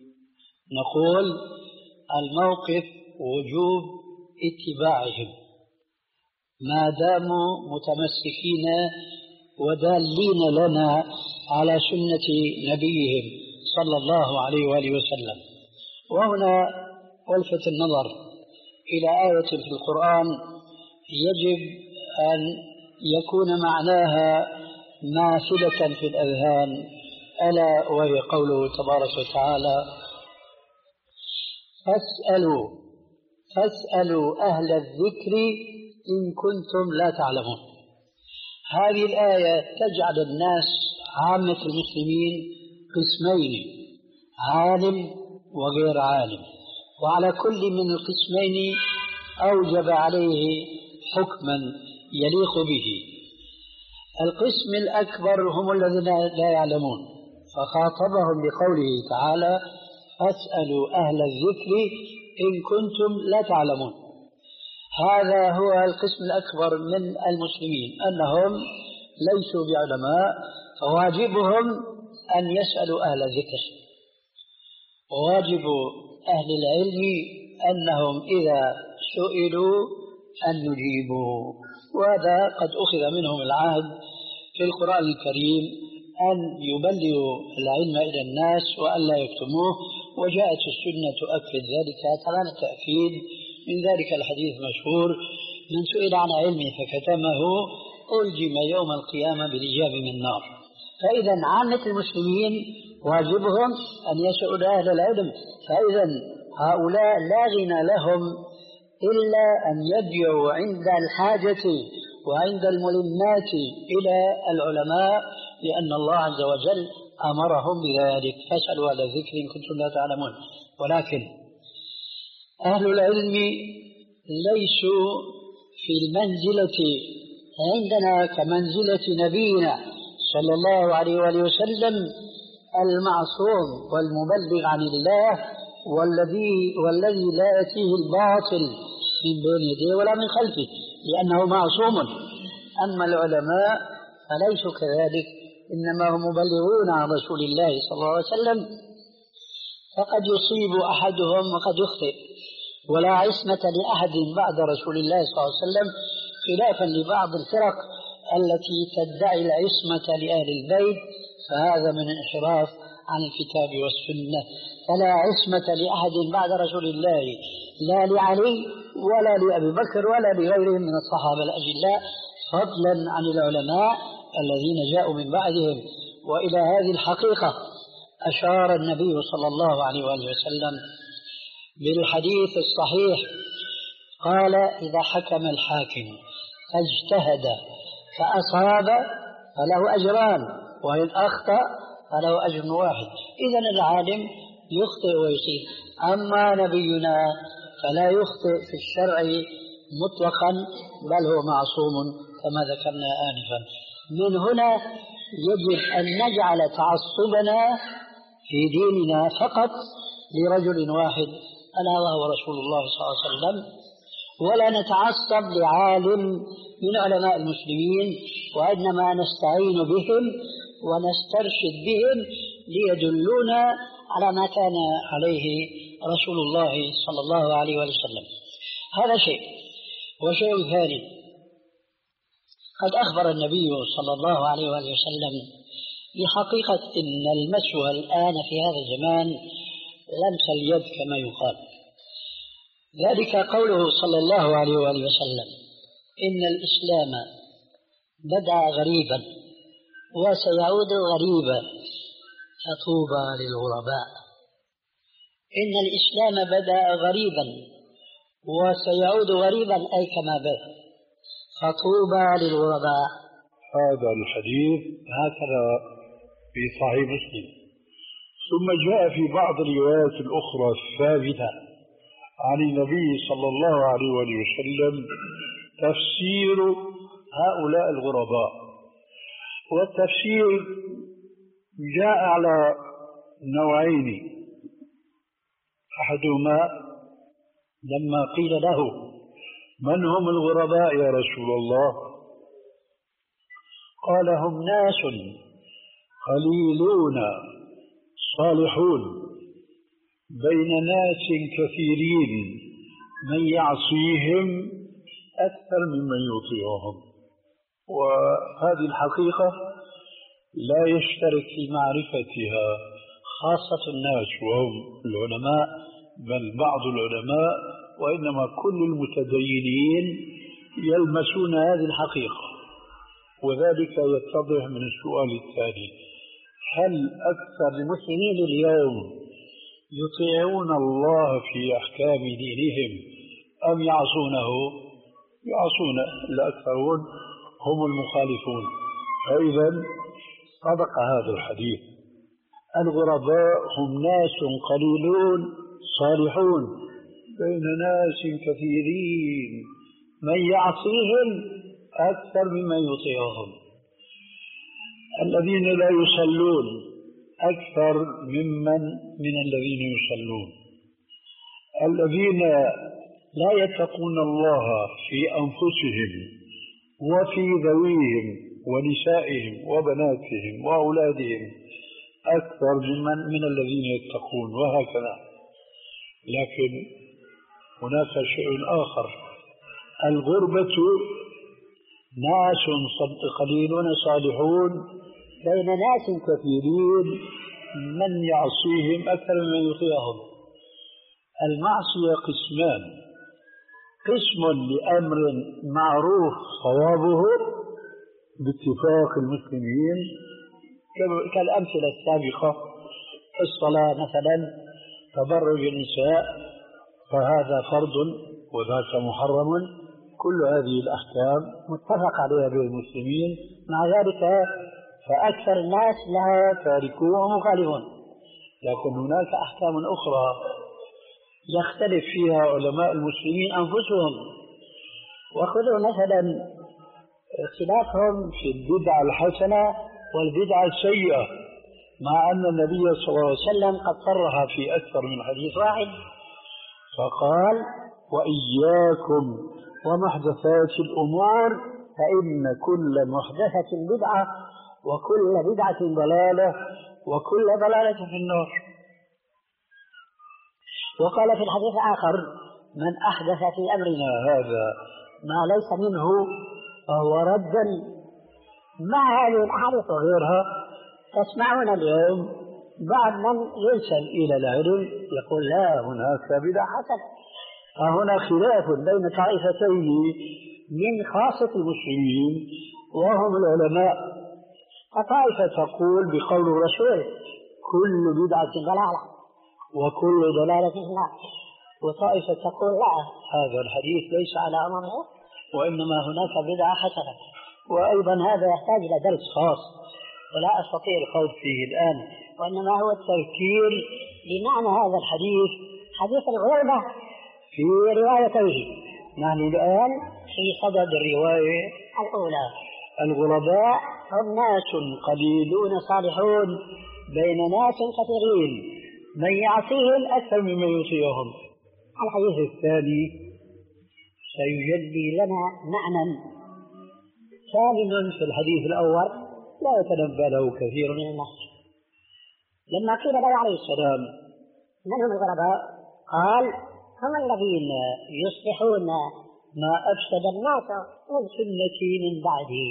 نقول الموقف وجوب اتباعهم ما داموا متمسكين ودالين لنا على سنة نبيهم صلى الله عليه وآله وسلم. وهنا ألفت النظر إلى آية في القرآن يجب أن يكون معناها ماثلة في الأذهان، ألا وهي قوله تبارك وتعالى: فاسألوا فاسألوا أهل الذكر إن كنتم لا تعلمون. هذه الآية تجعل الناس عامة المسلمين قسمين: عالم وغير عالم، وعلى كل من القسمين أوجب عليه حكما يليق به. القسم الأكبر هم الذين لا يعلمون، فخاطبهم بقوله تعالى: فاسألوا أهل الذكر إن كنتم لا تعلمون. هذا هو القسم الأكبر من المسلمين، أنهم ليسوا بعلماء، فواجبهم أن يسألوا أهل الذكر. وواجب أهل العلم أنهم إذا سئلوا أن يجيبوا، وهذا قد أخذ منهم العهد في القرآن الكريم أن يبلغوا العلم إلى الناس وأن لا يكتموه. وجاءت السنة تؤكد ذلك تمام التأكيد. من ذلك الحديث المشهور: من سئل عن علمه فكتمه ألجم يوم القيامة بلجام من نار. فإذا عامة المسلمين واجبهم أن يسألوا أهل العلم، فإذا هؤلاء لا غنى لهم إلا أن يدعوا عند الحاجة وعند الملمات إلى العلماء، لأن الله عز وجل أمرهم بذلك. فاسألوا أهل الذكر إن كنتم لا تعلمون. ولكن أهل العلم ليسوا في المنزلة عندنا كمنزلة نبينا صلى الله عليه وآله وسلم المعصوم والمبلغ عن الله، والذي والذي لا يأتيه الباطل من بين يديه ولا من خلفه، لأنه معصوم. أما العلماء فليسوا كذلك، إنما هم مبلغون عن رسول الله صلى الله عليه وسلم، فقد يصيب أحدهم وقد يخطئ، ولا عصمة لأحد بعد رسول الله صلى الله عليه وسلم، خلافا لبعض الفرق التي تدعي العصمة لأهل البيت، فهذا من الانحراف عن الكتاب والسنة. فلا عصمة لأحد بعد رسول الله، لا لعلي ولا لأبي بكر ولا لغيرهم من الصحابة الأجلاء، فضلا عن العلماء الذين جاءوا من بعدهم. وإلى هذه الحقيقة أشار النبي صلى الله عليه وآله وسلم بالحديث الصحيح، قال: إذا حكم الحاكم فاجتهد فأصاب فله أجران، وإن أخطأ فله أجر واحد. إذن العالم يخطئ ويصيب، أما نبينا فلا يخطئ في الشرع مطلقا، بل هو معصوم كما ذكرنا آنفا. من هنا يجب أن نجعل تعصبنا في ديننا فقط لرجل واحد، ألا وهو رسول الله صلى الله عليه وسلم، ولا نتعصب لعالم من علماء المسلمين، وإنما نستعين بهم ونسترشد بهم ليدلونا على ما كان عليه رسول الله صلى الله عليه وسلم. هذا شيء. وشيء ثاني، قد أخبر النبي صلى الله عليه وسلم بحقيقة إن المسوى الآن في هذا الزمان لمس اليد كما يقال. ذلك قوله صلى الله عليه وسلم: إن الإسلام بدأ غريبا وسيعود غريبا فطوبى للغرباء. إن الإسلام بدأ غريبا وسيعود غريبا، أي كما بدأ، فطوبى للغرباء. هذا الحديث هكذا في صحيح مسلم. ثم جاء في بعض الروايات الأخرى الثابتة عن النبي صلى الله عليه وسلم تفسير هؤلاء الغرباء. والتفسير جاء على نوعين: أحدهما لما قيل له: من هم الغرباء يا رسول الله؟ قال: هم ناس قليلون صالحون بين ناس كثيرين من يعصيهم أكثر ممن يطيعهم. وهذه الحقيقة لا يشترك في معرفتها خاصة الناس وهم العلماء، بل بعض العلماء، وإنما كل المتدينين يلمسون هذه الحقيقة. وذلك يتضح من السؤال التالي: هل أكثر المسلمين اليوم يطيعون الله في أحكام دينهم أم يعصونه؟ يعصون، الأكثرون هم المخالفون. فإذا صدق هذا الحديث: الغرباء هم ناس قليلون صالحون بين ناس كثيرين من يعصيهم أكثر ممن يطيعهم. الذين لا يصلون أكثر ممن من الذين يصلون. الذين لا يتقون الله في أنفسهم وفي ذويهم ونسائهم وبناتهم وأولادهم أكثر ممن من الذين يتقون، وهكذا. لكن هناك شيء آخر: الغربة ناس قليلون صالحون بين ناس كثيرين من يعصيهم أكثر ممن يطيعهم. المعصية قسمان: قسم لأمر معروف صوابه باتفاق المسلمين كالأمثلة السابقة، الصلاة مثلا، تبرج النساء فهذا فرض وذاك محرم، كل هذه الأحكام متفق عليها بين المسلمين، مع ذلك فأكثر الناس لها تاركون ومخالفون. لكن هناك أحكام أخرى يختلف فيها علماء المسلمين أنفسهم. وخذوا مثلا اختلافهم في البدعة الحسنة والبدعة السيئة، مع أن النبي صلى الله عليه وسلم قد صرح في أكثر من حديث واحد فقال: وإياكم ومحدثات الأمور فإن كل محدثة بدعة وكل بدعة ضلالة وكل ضلالة في النار. وقال في الحديث الآخر: من أحدث في أمرنا هذا ما ليس منه فهو رد. مع هذه الأحاديث وغيرها تسمعون اليوم بعض من ينسب إلى العلم يقول: لا، هناك بدعة حسنة. فهنا خلاف بين طائفتين من خاصة المسلمين وهم العلماء. فطائفة تقول بقول الرسول: كل بدعة ضلالة وكل ضلالة في النار. وطائفة تقول: لا، هذا الحديث ليس على أمره وإنما هناك بدعة حسنة. وأيضا هذا يحتاج إلى درس خاص ولا أستطيع الخوض فيه الآن، وإنما هو التذكير بمعنى هذا الحديث، حديث الغربة في روايته. نحن الآن في صدد الرواية الأولى. الغرباء هم ناس قليلون صالحون بين ناس كثيرين، من يعصيهم أكثر ممن يطيعهم. الحديث الثاني سيجلي لنا معنى ثامن في الحديث الأول لا يتنبأ له كثير من الناس. لما قيل له عليه السلام: من هم الغرباء؟ قال: هم الذين يصلحون ما أفسد الناس من سنتي من بعدي.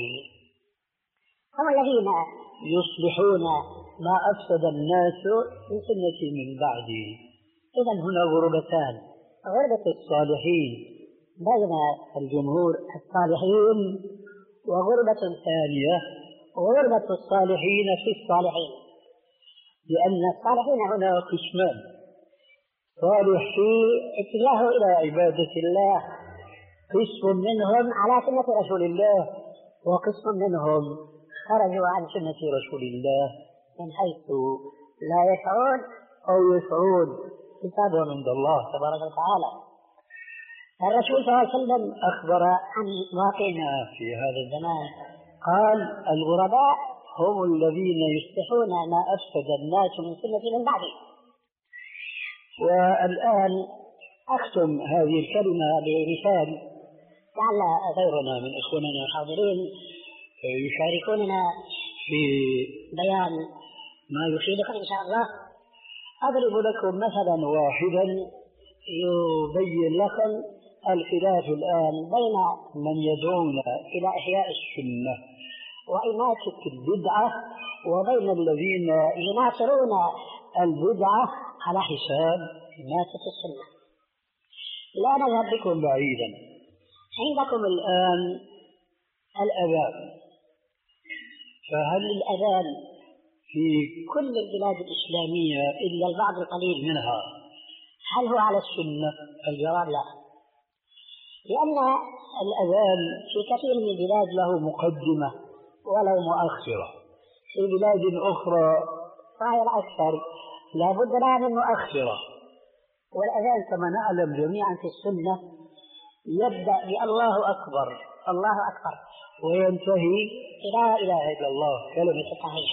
هم الذين يصلحون ما أفسد الناس من سنتي من بعدي. إذن هنا غربتان: غربة الصالحين بين الجمهور الصالحين، وغربة ثانية غربة الصالحين في الصالحين. لأن الصالحين هنا قسمان: صالح في اتجاهه إلى عبادة الله، قسم منهم على سنة رسول الله، وقسم منهم خرجوا عن سنة رسول الله من حيث لا يشعرون أو يشعرون حسابهم عند الله تبارك وتعالى. الرسول صلى الله عليه وسلم أخبر عن واقعنا في هذا الزمان، قال: الغرباء هم الذين يصلحون ما أفسد الناس من سنة من بعده. والآن أختم هذه الكلمة بمثال لعل غيرنا من إخواننا الحاضرين يشاركوننا في بيان ما يفيدكم إن شاء الله. أضرب لكم مثلا واحدا يبين لكم الخلاف الآن بين من يدعون إلى إحياء السنة وإماتة البدعة وبين الذين يناصرون البدعة على حساب إماتة السنة. لا نذهب بكم بعيدا. عندكم الآن الأذان، فهل الأذان في كل البلاد الإسلامية إلا البعض القليل منها هل هو على السنة؟ الجواب لا، لأن الأذان في كثير من البلاد له مقدمة ولو مؤخرة، في بلاد أخرى فهي الأكثر لا بد لها من مؤخرة. والأذان كما نعلم جميعا في السنة يبدأ بالله أكبر الله أكبر وينتهي لا إله إلا الله كلمة التوحيد.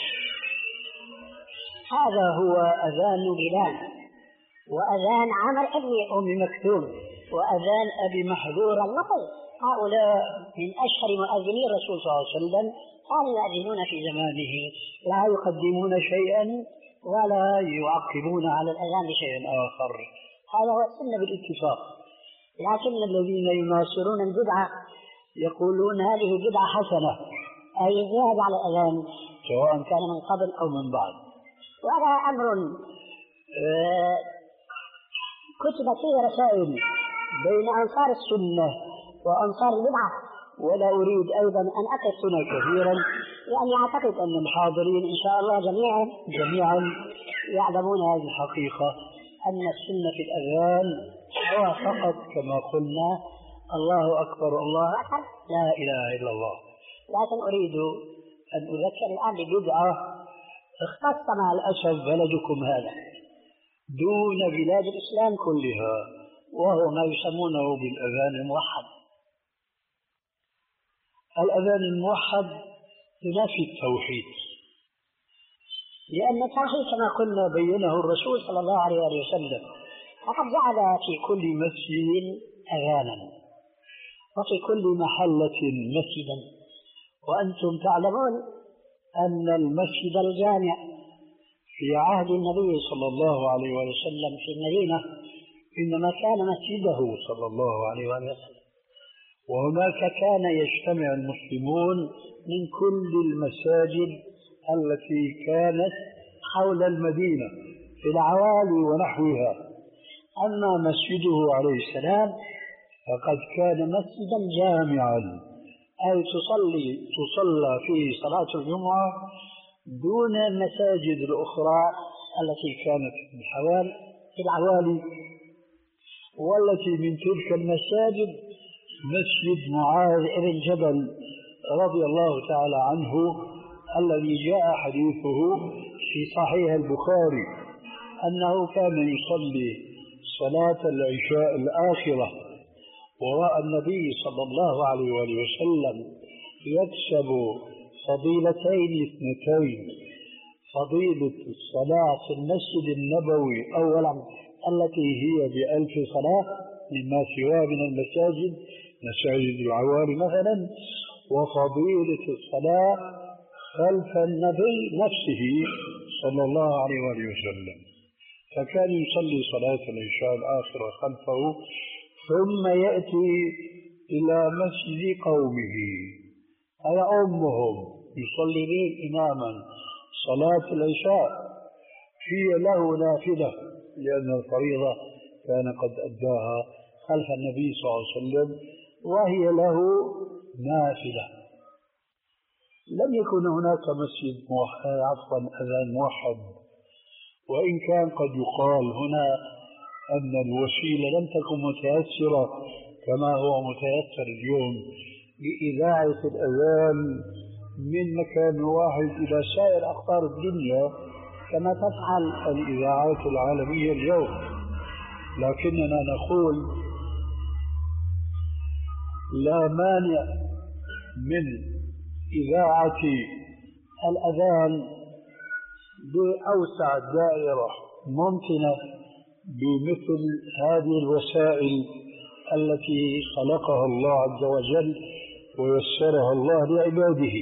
هذا هو أذان بلال، وأذان عمر ابن أم مكتوم، وأذان أبي محذور النقل. هؤلاء من أشهر مؤذني الرسول صلى الله عليه وسلم، كانوا يؤذنون في زمانه لا يقدمون شيئا ولا يعقبون على الأذان بشيء آخر. هذا هو السنة بالاتفاق. لكن الذين يناصرون البدعة يقولون هذه بدعة حسنة، أي زيادة على الأذان سواء كان من قبل أو من بعد. وهذا أمر كتبت فيه رسائل بين أنصار السنة وأنصار البدعة، ولا أريد أيضا أن أقف هنا كثيرا، لأني أعتقد أن الحاضرين إن شاء الله جميعا جميعا يعلمون هذه الحقيقة، أن السنة في الأذان هو فقط كما قلنا الله أكبر الله أكبر لا إله إلا الله. لكن أريد أن أذكر الآن ببدعة اختص مع الأسف بلدكم هذا دون بلاد الإسلام كلها، وهو ما يسمونه بالأذان الموحد. الأذان الموحد ينافي التوحيد، لأن التوحيد كما قلنا بينه الرسول صلى الله عليه وسلم، فقد جعل في كل مسجد أذانا وفي كل محلة مسجدا. وأنتم تعلمون أن المسجد الجامع في عهد النبي صلى الله عليه وسلم في المدينة إنما كان مسجده صلى الله عليه وسلم، وهناك كان يجتمع المسلمون من كل المساجد التي كانت حول المدينة في العوالي ونحوها. أما مسجده عليه السلام فقد كان مسجدا جامعا، أي تصلي تصلى فيه صلاة الجمعة دون المساجد الأخرى التي كانت في الحوالي في العوالي. والتي من تلك المساجد مسجد معاذ بن جبل رضي الله تعالى عنه، الذي جاء حديثه في صحيح البخاري أنه كان يصلي صلاة العشاء الآخرة وراء النبي صلى الله عليه وسلم يكسب فضيلتين اثنتين: فضيلة الصلاة في المسجد النبوي أولا التي هي بألف صلاة مما سواه من المساجد مساجد العوالي مثلا، وفضيلة الصلاة خلف النبي نفسه صلى الله عليه وسلم. فكان يصلي صلاة العشاء الآخرة خلفه ثم يأتي إلى مسجد قومه أي أمهم يصلي به إماما صلاة العشاء، هي له نافلة لأن الفريضة كان قد أداها خلف النبي صلى الله عليه وسلم، وهي له نافلة. لم يكن هناك مسجد موحد عفوا أذان موحد، وإن كان قد يقال هنا أن الوسيلة لم تكن متيسرة كما هو متيسر اليوم لإذاعة الأذان من مكان واحد إلى سائر أقطار الدنيا كما تفعل الإذاعات العالمية اليوم، لكننا نقول لا مانع من إذاعة الأذان بأوسع دائرة ممكنة بمثل هذه الوسائل التي خلقها الله عز وجل ويسرها الله لعباده،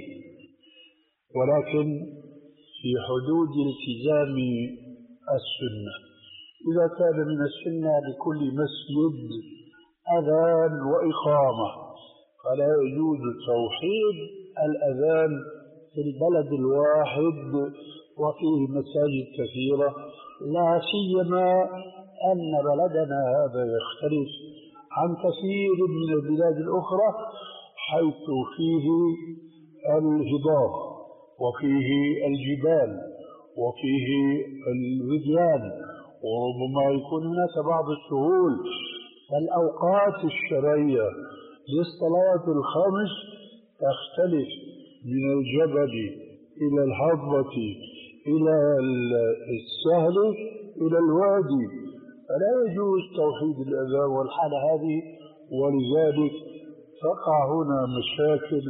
ولكن في حدود التزام السنة. إذا كان من السنة لكل مسجد أذان وإقامة فلا يجوز توحيد الأذان في البلد الواحد وفيه مساجد كثيرة، لا سيما أن بلدنا هذا يختلف عن كثير من البلاد الأخرى حيث فيه الهضاب وفيه الجبال وفيه الوديان، وربما يكون هناك بعض السهول. فالأوقات الشرعية للصلاة الخمس تختلف من الجبل إلى الهضبة إلى السهل إلى الوادي، فلا يجوز توحيد الأذان والحالة هذه، ولذلك تقع هنا مشاكل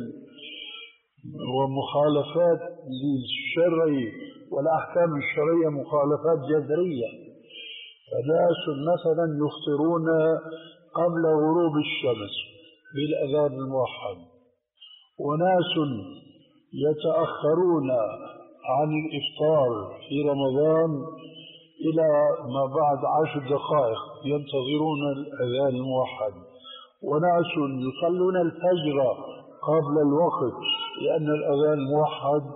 ومخالفات للشرع والأحكام الشرعية، مخالفات جذرية. فناس مثلا يفطرون قبل غروب الشمس بالأذان الموحد، وناس يتأخرون عن الإفطار في رمضان إلى ما بعد عشر دقائق ينتظرون الأذان الموحد، وناس يصلون الفجر قبل الوقت لأن الأذان الموحد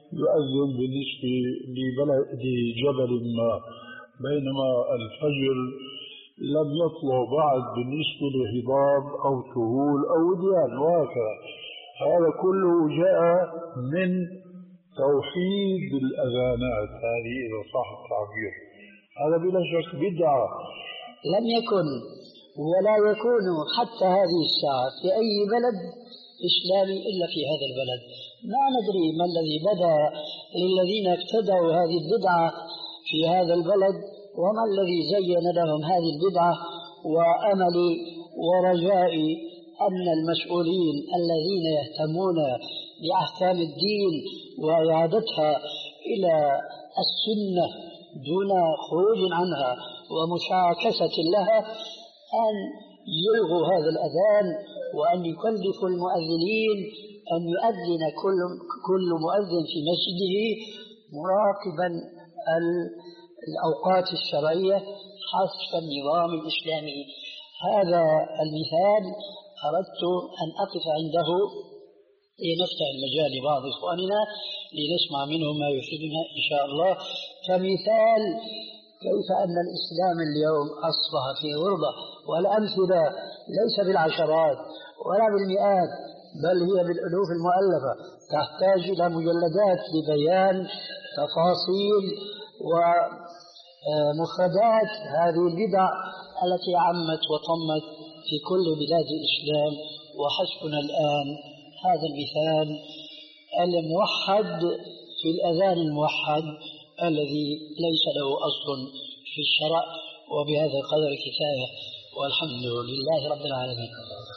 يؤذن بالنسبة لجبل ما، بينما الفجر لم يطلع بعد بالنسبة لهضاب أو سهول أو وديان وهكذا. هذا كله جاء من توحيد الأذانات هذه إذا صح التعبير. هذا بلا شك بدعة. لم يكن ولا يكون حتى هذه الساعة في أي بلد إسلامي إلا في هذا البلد. ما ندري ما الذي بدا للذين ابتدعوا هذه البدعة في هذا البلد، وما الذي زين لهم هذه البدعة. وأملي ورجائي أن المسؤولين الذين يهتمون بأحكام الدين وإعادتها إلى السنة دون خروج عنها ومشاكسة لها أن يلغوا هذا الأذان، وأن يكلفوا المؤذنين أن يؤذن كل كل مؤذن في مسجده مراقبا الأوقات الشرعية حسب النظام الإسلامي. هذا المثال أردت أن أقف عنده لنفتح المجال لبعض إخواننا لنسمع منهم ما يفيدنا إن شاء الله، كمثال كيف أن الإسلام اليوم أصبح في غربة. والأمثلة ليس بالعشرات ولا بالمئات، بل هي بالألوف المؤلفة، تحتاج إلى مجلدات لبيان تفاصيل ومفردات هذه البدع التي عمت وطمت في كل بلاد الإسلام. وحسبنا الآن هذا المثال الموحد في الأذان الموحد الذي ليس له أصل في الشرع. وبهذا القدر كفاية، والحمد لله رب العالمين.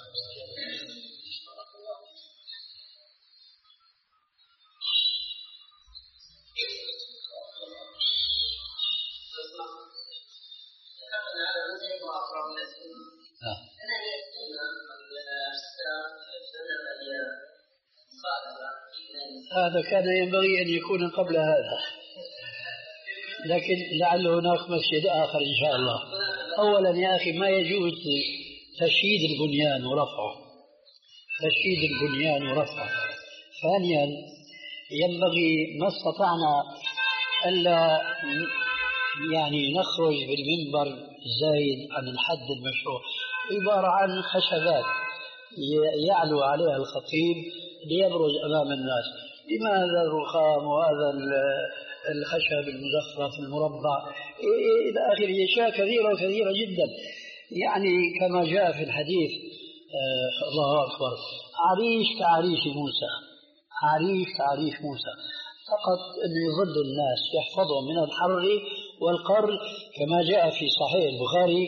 هذا كان ينبغي أن يكون قبل هذا، لكن لعل هناك مسجد آخر إن شاء الله. أولا يا أخي ما يجوز تشييد البنيان ورفعه، تشييد البنيان ورفعه. ثانيا ينبغي ما استطعنا ألا يعني نخرج بالمنبر زايد عن الحد المشروع، عبارة عن خشبات يعلو عليها الخطيب ليبرز أمام الناس. لماذا الرخام وهذا الخشب المزخرف المربع إلى آخره، أشياء كثيرة وكثيرة جدا. يعني كما جاء في الحديث آه الله أكبر، عريش كعريش موسى، عريش كعريش موسى، فقط أن يظل الناس يحفظهم من الحر والقر، كما جاء في صحيح البخاري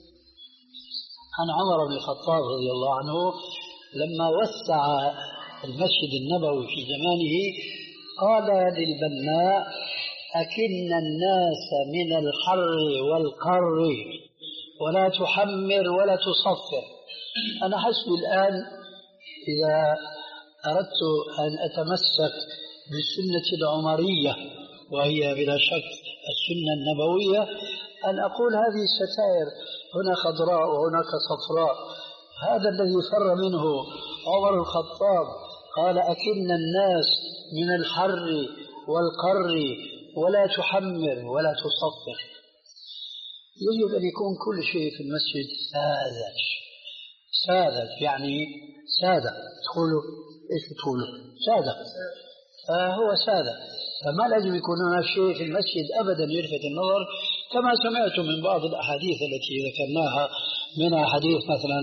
عن عمر بن الخطاب رضي الله عنه لما وسع المسجد النبوي في زمانه قال للبناء: أكن الناس من الحر والقر ولا تحمر ولا تصفر. أنا حسبي الآن إذا أردت أن أتمسك بالسنة العمرية وهي بلا شك السنة النبوية أن أقول هذه الستائر هنا خضراء وهناك صفراء. هذا الذي فر منه عمر الخطاب، قال: أكن الناس من الحر والقر ولا تحمر ولا تصفر. يجب أن يكون كل شيء في المسجد ساذج، ساذج يعني سادة. تقولوا إيش بتقولوا؟ سادة، فهو سادة، فما لازم يكون هناك شيء في المسجد أبدا يلفت النظر، كما سمعت من بعض الأحاديث التي ذكرناها، منها حديث مثلا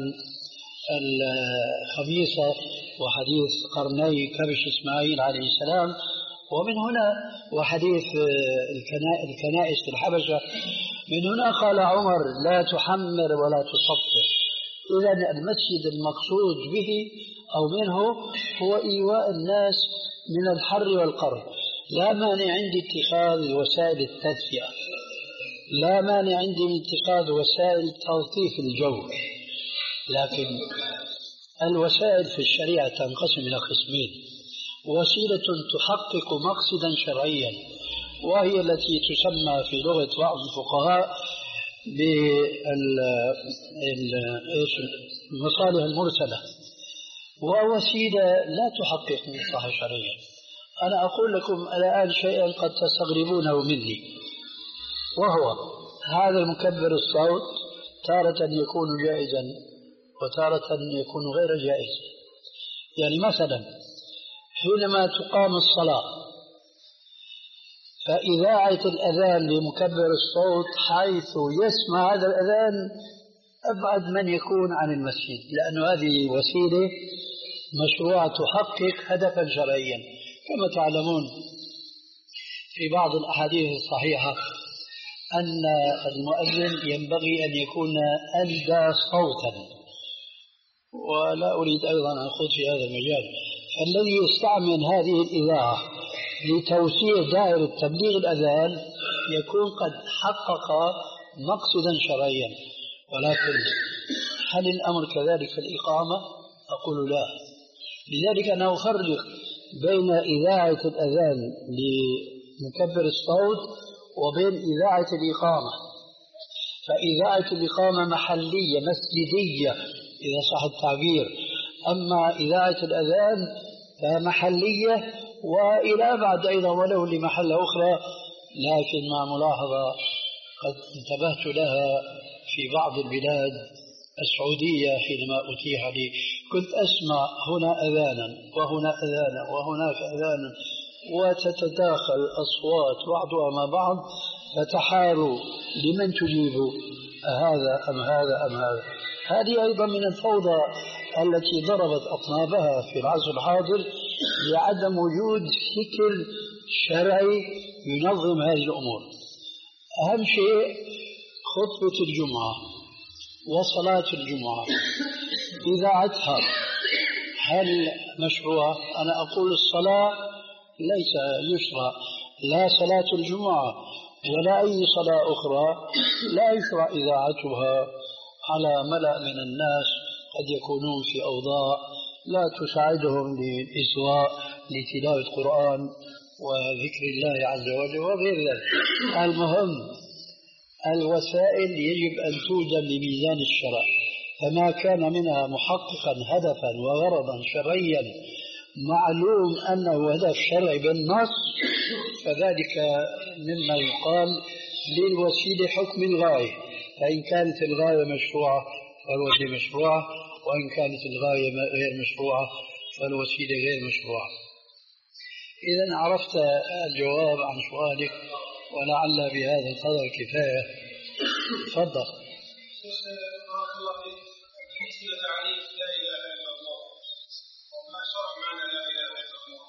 الخميصة وحديث قرني كبش إسماعيل عليه السلام، ومن هنا وحديث الكنائس في الحبشة. من هنا قال عمر: لا تحمر ولا تصفر. إذن المسجد المقصود به أو منه هو إيواء الناس من الحر والقر. لا مانع عندي اتخاذ وسائل التدفئة، لا مانع عندي من اتخاذ وسائل تلطيف الجو، لكن الوسائل في الشريعة تنقسم إلى قسمين: وسيلة تحقق مقصدا شرعيا، وهي التي تسمى في لغة بعض الفقهاء بالمصالح المرسلة، ووسيلة لا تحقق مصلحة شرعية. أنا أقول لكم الآن شيئا قد تستغربونه مني، وهو هذا المكبر الصوت تارة يكون جائزا وتارة يكون غير جائز. يعني مثلا حينما تقام الصلاة فإذاعة الأذان لمكبر الصوت حيث يسمع هذا الأذان أبعد من يكون عن المسجد، لأن هذه وسيلة مشروعة تحقق هدفا شرعيا. كما تعلمون في بعض الأحاديث الصحيحة أن المؤذن ينبغي أن يكون أندى صوتا، ولا أريد أيضا أن أخوض في هذا المجال. فالذي يستعمل هذه الإذاعة لتوسيع دائرة تبليغ الأذان يكون قد حقق مقصدا شرعيا. ولكن هل الأمر كذلك في الإقامة؟ أقول لا. لذلك أنا أفرق بين إذاعة الأذان لمكبر الصوت وبين إذاعة الإقامة. فإذاعة الإقامة محلية مسجدية إذا صح التعبير، أما إذاعة الأذان فمحلية وإلى بعد أيضا ولو لمحلة أخرى، لكن مع ملاحظة قد انتبهت لها في بعض البلاد السعودية حينما أتيح لي، كنت أسمع هنا أذانا وهنا أذانا وهناك أذانا وتتداخل الأصوات بعضها مع بعض، فتحاروا لمن تجيب هذا أم هذا أم هذا. هذه أيضا من الفوضى التي ضربت أطنابها في العصر الحاضر لعدم وجود فكر شرعي ينظم هذه الأمور. أهم شيء خطبة الجمعة وصلاة الجمعة إذاعتها هل مشروع؟ أنا أقول الصلاة ليس يشرع، لا صلاة الجمعة ولا أي صلاة أخرى لا يشرع إذاعتها على ملأ من الناس قد يكونون في أوضاع لا تساعدهم للإسواء لتلاوة قرآن وذكر الله عز وجل وغير ذلك. المهم الوسائل يجب أن توزن بميزان الشرع، فما كان منها محققا هدفا وغرضا شرعيا معلوم أنه هدف شرعي بالنص فذلك مما يقال للوسيلة حكم الغاية، فإن كانت الغاية مشروعة فالوسيلة مشروعة، وإن كانت الغاية غير مشروعة فالوسيلة غير مشروعة. إذا عرفت الجواب عن سؤالك ولعل بهذا القدر كفاية. تفضل. بالنسبة لتعريف لا إله إلا الله وما شرع معنى لا إله إلا الله،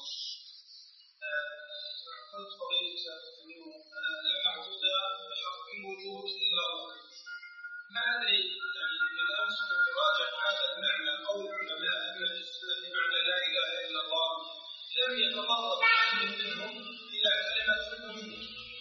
قلت فضيلة أنه لا معبود بحق الوجود إلا الله. ما أدري يعني الآن سنراجع هذا المعنى أو العلماء الذين بمعنى لا إله إلا الله لم يتطرق أحد منهم إلى كلمة الوجود.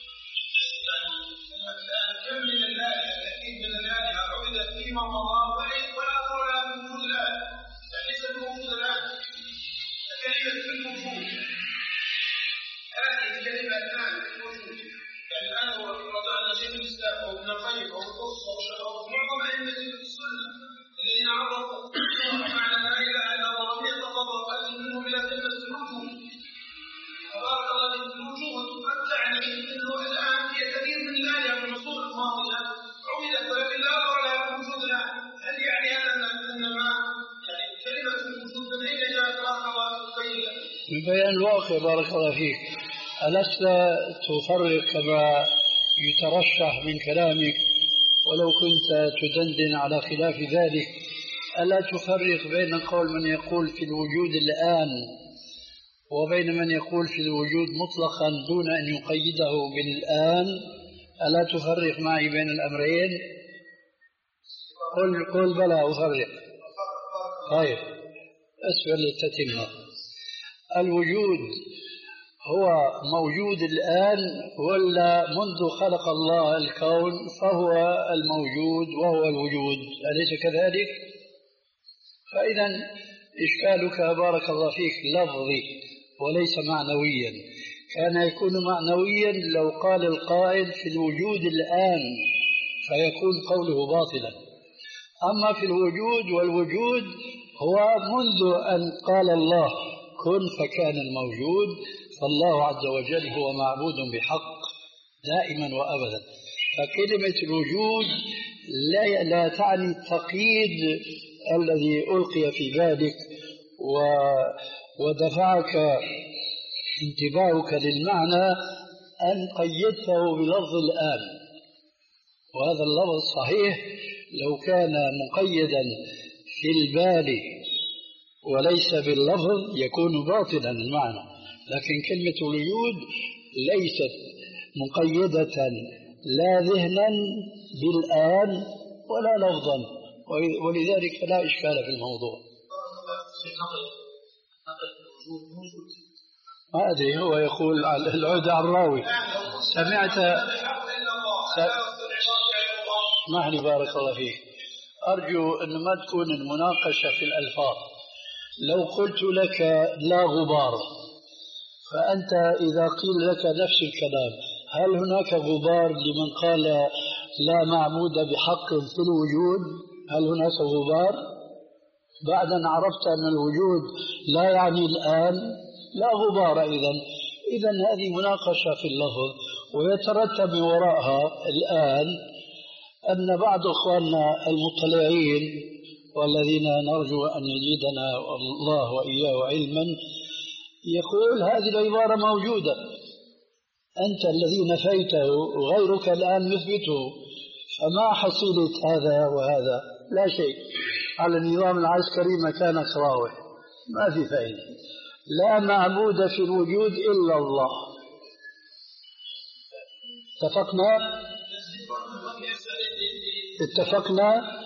الآن كم من الآلهة الأكيد من الآلهة عبدت فيما مضى ولا ولا موجود الآن، يعني ليس موجود الآن. كلمة الوجود هذه الكلمة الآن الوجود، يعني الآن هو رجعنا شيخ الإسلام أو ابن القيم أو القصة أو معظم أئمة السنة الذين عرفوا معنى لا إله إلا الله لم يتطرق أحد منهم إلى كلمة الوجود. تبارك الله الوجود قد تعني أنه الآن هي كثير من الآلهة في العصور الماضية عبدت ولكن لا أرى لها وجود الآن. هل يعني هذا أن ما يعني كلمة الوجود من أين جاءت؟ تبارك الله تبين من بيان الواقع. بارك الله فيك. ألست تفرق كما يترشح من كلامك ولو كنت تدندن على خلاف ذلك، ألا تفرق بين قول من يقول في الوجود الآن وبين من يقول في الوجود مطلقا دون أن يقيده بالآن؟ ألا تفرق معي بين الأمرين؟ قل, قل بلى أفرق. طيب أسفل للتتمة. الوجود هو موجود الآن ولا منذ خلق الله الكون فهو الموجود وهو الوجود، أليس كذلك؟ فإذا إشكالك بارك الله فيك لفظي وليس معنويا. كان يكون معنويا لو قال القائل في الوجود الآن فيكون قوله باطلا. أما في الوجود، والوجود هو منذ أن قال الله كن فكان الموجود، فالله عز وجل هو معبود بحق دائما وأبدا. فكلمة الوجود لا, لا تعني التقييد الذي ألقي في بالك و ودفعك انتباهك للمعنى أن قيدته بلفظ الآن، وهذا اللفظ صحيح لو كان مقيدا في البال وليس باللفظ يكون باطلا المعنى، لكن كلمة الوجود ليست مقيدة لا ذهنا بالآن ولا لفظا، ولذلك لا إشكال في الموضوع. ما أدري، هو يقول العود على الراوي. سمعت اسمح لي بارك الله فيك، أرجو أن ما تكون المناقشة في الألفاظ. لو قلت لك لا غبار، فأنت إذا قيل لك نفس الكلام، هل هناك غبار لمن قال لا معبود بحق في الوجود؟ هل هناك غبار؟ بعد أن عرفت أن الوجود لا يعني الآن، لا غبار. إذن إذن هذه مناقشة في اللفظ، ويترتب من وراءها الآن أن بعض إخواننا المطلعين والذين نرجو أن يزيدنا الله وإياه علما يقول هذه العبارة موجودة، أنت الذي نفيته وغيرك الآن يثبته، فما حصيلة هذا وهذا؟ لا شيء. على النظام العسكري مكانك راوح، ما في فائدة. لا معبود في الوجود إلا الله. اتفقنا؟ اتفقنا؟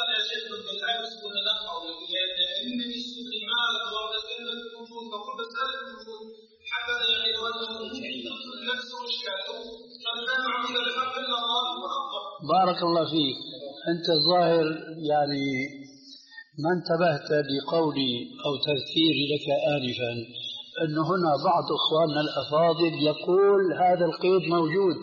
بارك الله فيك. أنت الظاهر يعني ما انتبهت لقولي أو تذكيري لك آنفا أن هنا بعض إخواننا الأفاضل يقول هذا القيد موجود،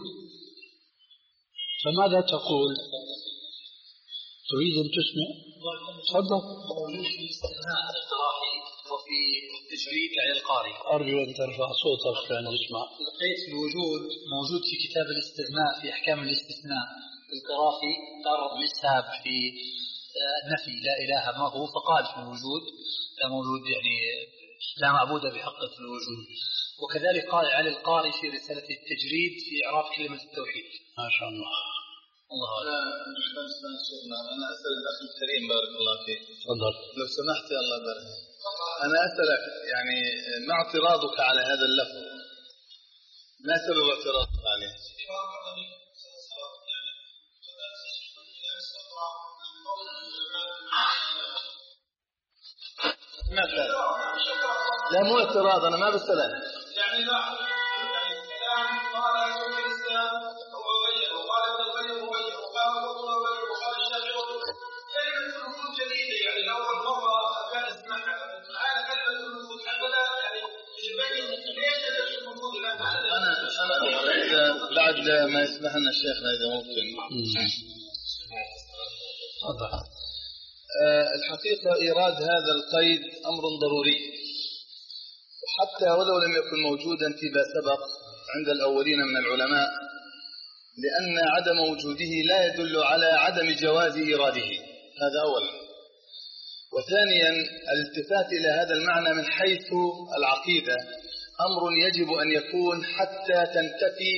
فماذا تقول؟ تريد أن تسمع؟ تفضل. موجود في الاستثناء الاقتراحي وفي التجريد على القارئ. أرجو أن ترفع صوتك لأن نسمع. القيد في الوجود موجود في كتاب الاستثناء في أحكام الاستثناء. القرافي تعرض للساب في النفي لا إله ما هو، فقال في الوجود لا موجود، يعني لا معبود بحق في الوجود. وكذلك قال على القارئ في رسالة التجريد في إعراب كلمة التوحيد. ما شاء الله. الله أنا أنا أسأل الأخ الكريم بارك الله فيك. تفضل. لو سمحت يا الله يبارك. أنا أسألك يعني ما اعتراضك على هذا اللفظ؟ ما سبب اعتراضك عليه؟ مثلا لا مو اعتراض، أنا ما بسألك. يعني لا الإسلام قال شيخ الإسلام وغيره، وقال ابن القيم وغيره، وقال الرسول وغيره، وقال الشافعي وغيره. كلمة الوجود جديدة، يعني أول مرة كان اسمها الآن كلمة الوجود، حتى لا يعني يجب أن ليش هذا الوجود الآن؟ أنا أنا بعد ما يسمح لنا شيخنا إذا ممكن. تفضل. الحقيقة إيراد هذا القيد أمر ضروري، وحتى ولو لم يكن موجودا فيما سبق عند الأولين من العلماء، لأن عدم وجوده لا يدل على عدم جواز إيراده، هذا أولا. وثانيا الالتفات إلى هذا المعنى من حيث العقيدة أمر يجب أن يكون حتى تنتفي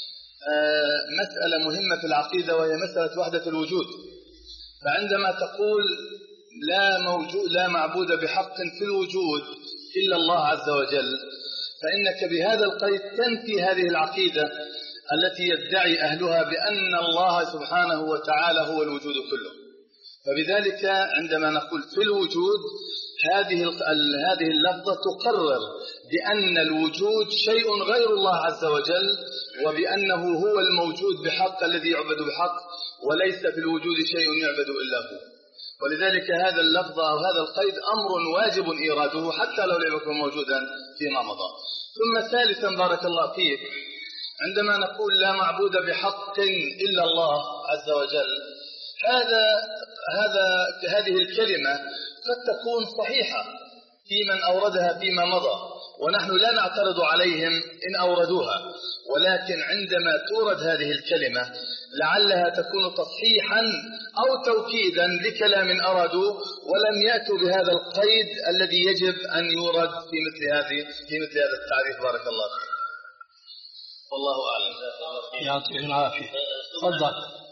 مسألة مهمة في العقيدة، وهي مسألة وحدة الوجود. فعندما تقول لا موجود لا معبود بحق في الوجود إلا الله عز وجل، فإنك بهذا القيد تنفي هذه العقيدة التي يدعي أهلها بأن الله سبحانه وتعالى هو الوجود كله. فبذلك عندما نقول في الوجود، هذه هذه اللفظة تقرر بأن الوجود شيء غير الله عز وجل، وبأنه هو الموجود بحق الذي يعبد بحق، وليس في الوجود شيء يعبد إلا هو. ولذلك هذا اللفظ أو هذا القيد أمر واجب إيراده حتى لو لم يكن موجودا فيما مضى. ثم ثالثا بارك الله فيك، عندما نقول لا معبود بحق إلا الله عز وجل، هذا هذا هذه الكلمة قد تكون صحيحة في من أوردها فيما مضى، ونحن لا نعترض عليهم إن أوردوها، ولكن عندما تورد هذه الكلمة لعلها تكون تصحيحا أو توكيدا لكلام أرادوه ولم يأتوا بهذا القيد الذي يجب أن يورد في مثل هذه في مثل هذا التعريف. بارك الله فيك. والله أعلم. يعطيك العافية. تفضل.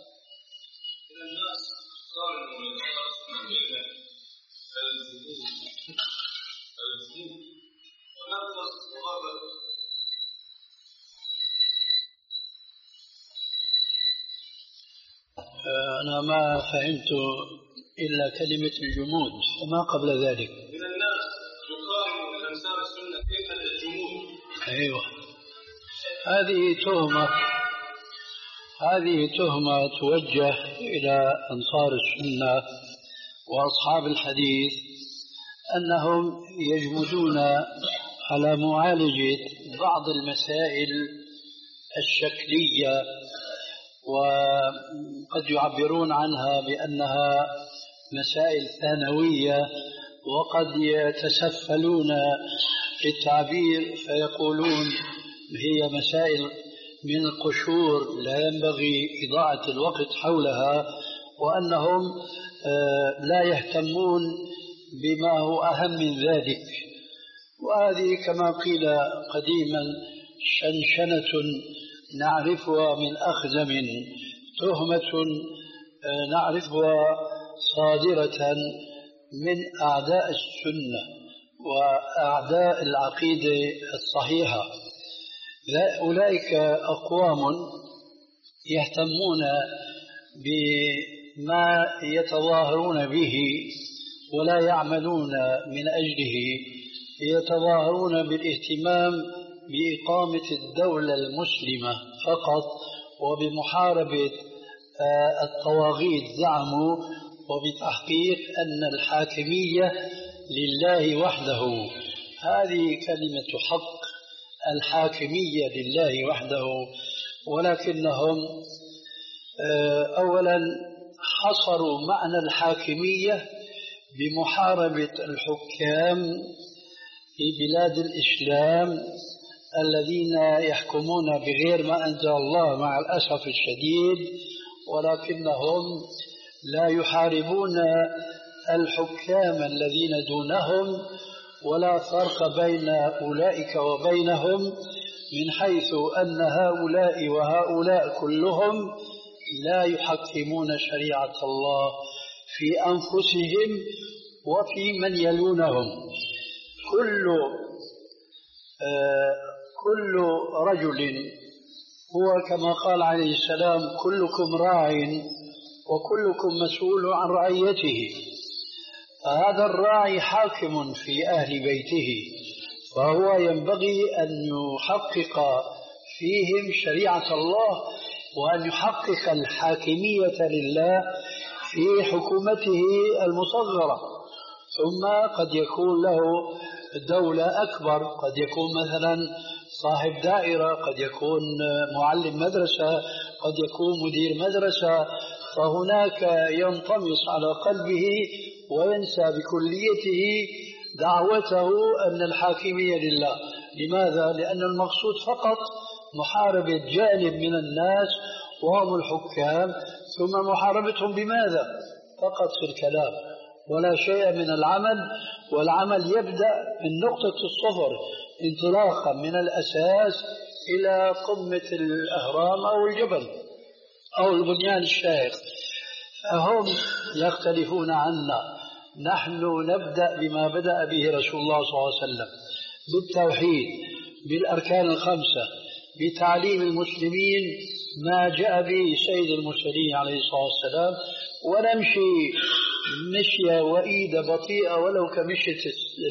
أنا ما فهمت إلا كلمة الجمود وما قبل ذلك. من الناس يقارن من أنصار السنة كلمة الجمود. أيوة، هذه تهمة هذه تهمة توجه إلى أنصار السنة وأصحاب الحديث أنهم يجمدون على معالجة بعض المسائل الشكلية، وقد يعبرون عنها بأنها مسائل ثانوية، وقد يتسفلون في التعبير فيقولون هي مسائل من القشور لا ينبغي إضاعة الوقت حولها، وأنهم لا يهتمون بما هو أهم من ذلك. وهذه كما قيل قديما شنشنة نعرفها من أخزم، تهمة نعرفها صادرة من أعداء السنة وأعداء العقيدة الصحيحة. أولئك أقوام يهتمون بما يتظاهرون به ولا يعملون من أجله، يتظاهرون بالاهتمام بإقامة الدولة المسلمة فقط وبمحاربة الطواغيت زعموا، وبتحقيق أن الحاكمية لله وحده. هذه كلمة حق، الحاكمية لله وحده، ولكنهم أولا حصروا معنى الحاكمية بمحاربة الحكام في بلاد الإسلام الذين يحكمون بغير ما أنزل الله مع الأسف الشديد، ولكنهم لا يحاربون الحكام الذين دونهم، ولا فرق بين أولئك وبينهم، من حيث أن هؤلاء وهؤلاء كلهم لا يحكمون شريعة الله في أنفسهم وفي من يلونهم. كل آه كل رجل هو كما قال عليه السلام كلكم راع وكلكم مسؤول عن رعيته. هذا الراعي حاكم في أهل بيته، فهو ينبغي أن يحقق فيهم شريعة الله وأن يحقق الحاكمية لله في حكومته المصغرة. ثم قد يكون له دولة أكبر، قد يكون مثلا صاحب دائرة، قد يكون معلم مدرسة، قد يكون مدير مدرسة، فهناك ينطمس على قلبه وينسى بكليته دعوته أن الحاكمية لله. لماذا؟ لأن المقصود فقط محاربة جانب من الناس وهم الحكام، ثم محاربتهم بماذا؟ فقط في الكلام ولا شيء من العمل، والعمل يبدأ من نقطة الصفر انطلاقا من الأساس إلى قمة الأهرام أو الجبل أو البنيان الشاهق. فهم يختلفون عنا. نحن نبدأ بما بدأ به رسول الله صلى الله عليه وسلم، بالتوحيد، بالأركان الخمسة، بتعليم المسلمين ما جاء به سيد المرسلين عليه الصلاة والسلام، ونمشي مشية وإيدة بطيئة ولو كمشية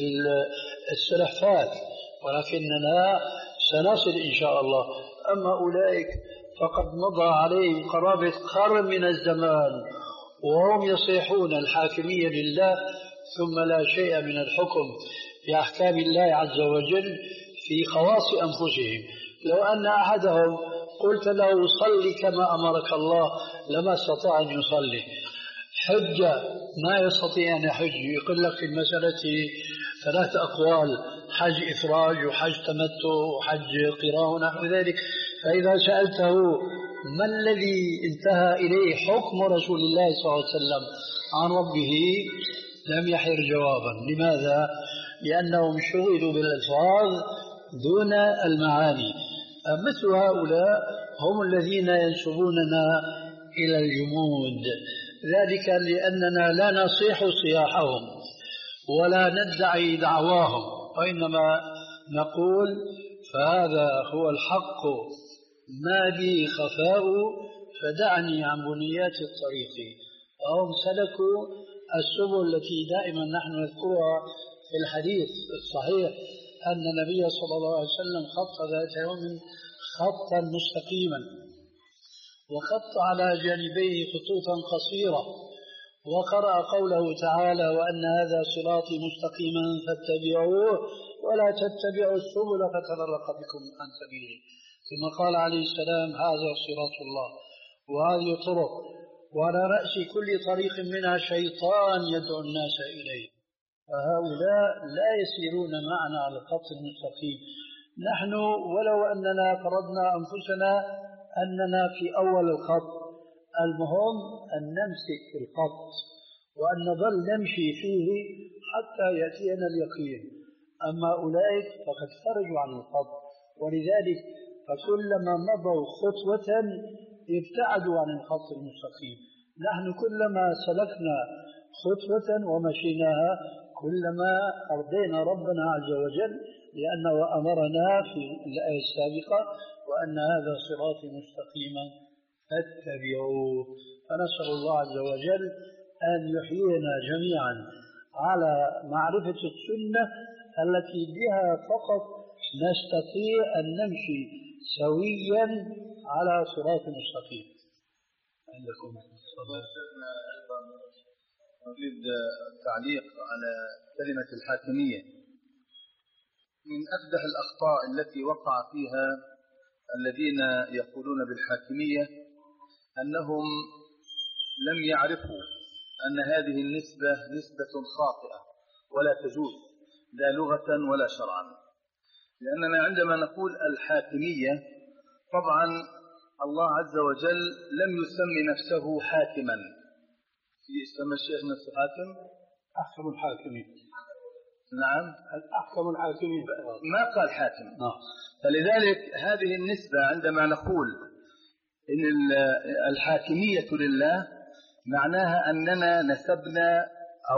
السلحفاة، ولكننا سنصل إن شاء الله. أما أولئك فقد مضى عليهم قرابة قرن من الزمان وهم يصيحون الحاكمية لله، ثم لا شيء من الحكم بأحكام الله عز وجل في خواص أنفسهم. لو أن أحدهم قلت له صلي كما أمرك الله لما استطاع أن يصلي. حجة ما يستطيع أن يحج، يقول لك في المسألة ثلاث أقوال، حج إفراج وحج تمتع وحج قراء ونحو ذلك. فإذا سألته ما الذي انتهى إليه حكم رسول الله صلى الله عليه وسلم عن ربه لم يحر جوابا. لماذا؟ لأنهم شغلوا بالألفاظ دون المعاني. مثل هؤلاء هم الذين ينسبوننا إلى الجمود، ذلك لأننا لا نصيح صياحهم ولا ندعي دعواهم، وإنما نقول فهذا هو الحق ما بي خفاء فدعني عن بنيات الطريق. فهم سلكوا السبل التي دائما نحن نذكرها في الحديث الصحيح أن النبي صلى الله عليه وسلم خط ذات يوم خطا مستقيما، وخط على جانبيه خطوطا قصيرة، وقرأ قوله تعالى وأن هذا صراطي مستقيما فاتبعوه ولا تتبعوا السبل فتفرق بكم عن سبيله. ثم قال عليه السلام هذا صراط الله، وهذه طرق، وعلى رأس كل طريق منها شيطان يدعو الناس إليه. فهؤلاء لا يسيرون معنا على الخط المستقيم. نحن ولو أننا فرضنا أنفسنا أننا في أول الخط، المهم أن نمسك الخط وأن نظل نمشي فيه حتى يأتينا اليقين. أما أولئك فقد خرجوا عن الخط، ولذلك فكلما مضوا خطوة ابتعدوا عن الخط المستقيم. نحن كلما سلكنا خطوة ومشيناها كلما أرضينا ربنا عز وجل، لأنه أمرنا في الآية السابقة وأن هذا صراطي مستقيما فاتبعوه. فنسأل الله عز وجل أن يحيينا جميعا على معرفة السنة التي بها فقط نستطيع أن نمشي سويا على صراط مستقيم. عندكم أريد تعليق على كلمة الحاكمية. من أقدح الأخطاء التي وقع فيها الذين يقولون بالحاكمية أنهم لم يعرفوا أن هذه النسبة نسبة خاطئة ولا تجوز لا لغة ولا شرعا. لأننا عندما نقول الحاكمية طبعا الله عز وجل لم يسمي نفسه حاكما. يسمى الشيخ نفسه حاكم؟ أحكم الحاكمين. نعم أحكم الحاكمين ما قال حاكم. آه. فلذلك هذه النسبة عندما نقول إن الحاكمية لله معناها أننا نسبنا أو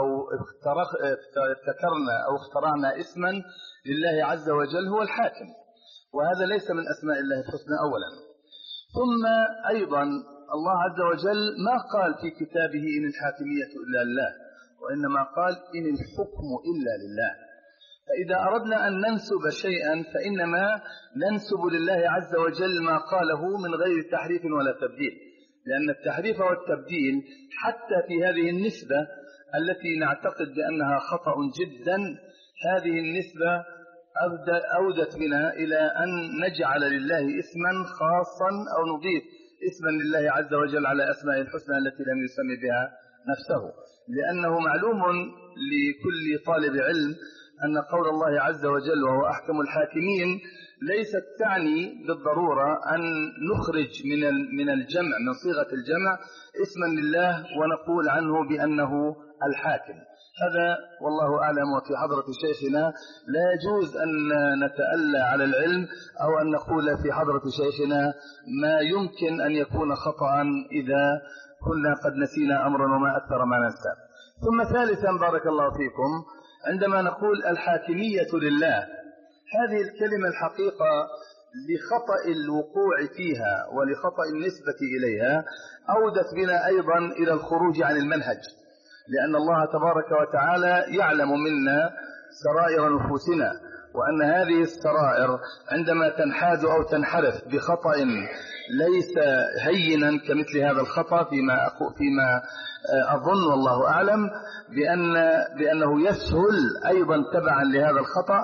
ابتكرنا أو اخترعنا اسما لله عز وجل هو الحاكم، وهذا ليس من أسماء الله الحسنى أولا. ثم أيضا الله عز وجل ما قال في كتابه إن الحاكمية إلا لله، وإنما قال إن الحكم إلا لله. فإذا أردنا أن ننسب شيئا فإنما ننسب لله عز وجل ما قاله من غير تحريف ولا تبديل، لأن التحريف والتبديل حتى في هذه النسبة التي نعتقد بأنها خطأ جدا، هذه النسبة أودت بنا إلى أن نجعل لله اسما خاصا أو نضيف اسما لله عز وجل على أسماء الحسنى التي لم يسمي بها نفسه. لأنه معلوم لكل طالب علم أن قول الله عز وجل وهو أحكم الحاكمين ليست تعني بالضرورة أن نخرج من من الجمع من صيغة الجمع اسما لله ونقول عنه بأنه الحاكم. هذا والله أعلم. وفي حضرة شيخنا لا يجوز أن نتألى على العلم أو أن نقول في حضرة شيخنا ما يمكن أن يكون خطأ إذا كنا قد نسينا أمرا وما أكثر ما ننسى. ثم ثالثا بارك الله فيكم، عندما نقول الحاكمية لله، هذه الكلمة الحقيقة لخطأ الوقوع فيها ولخطأ النسبة إليها أودت بنا أيضا إلى الخروج عن المنهج، لأن الله تبارك وتعالى يعلم منا سرائر نفوسنا، وأن هذه السرائر عندما تنحاز أو تنحرف بخطأ ليس هينا كمثل هذا الخطأ فيما فيما أظن والله أعلم بأن بأنه يسهل أيضا تبعا لهذا الخطأ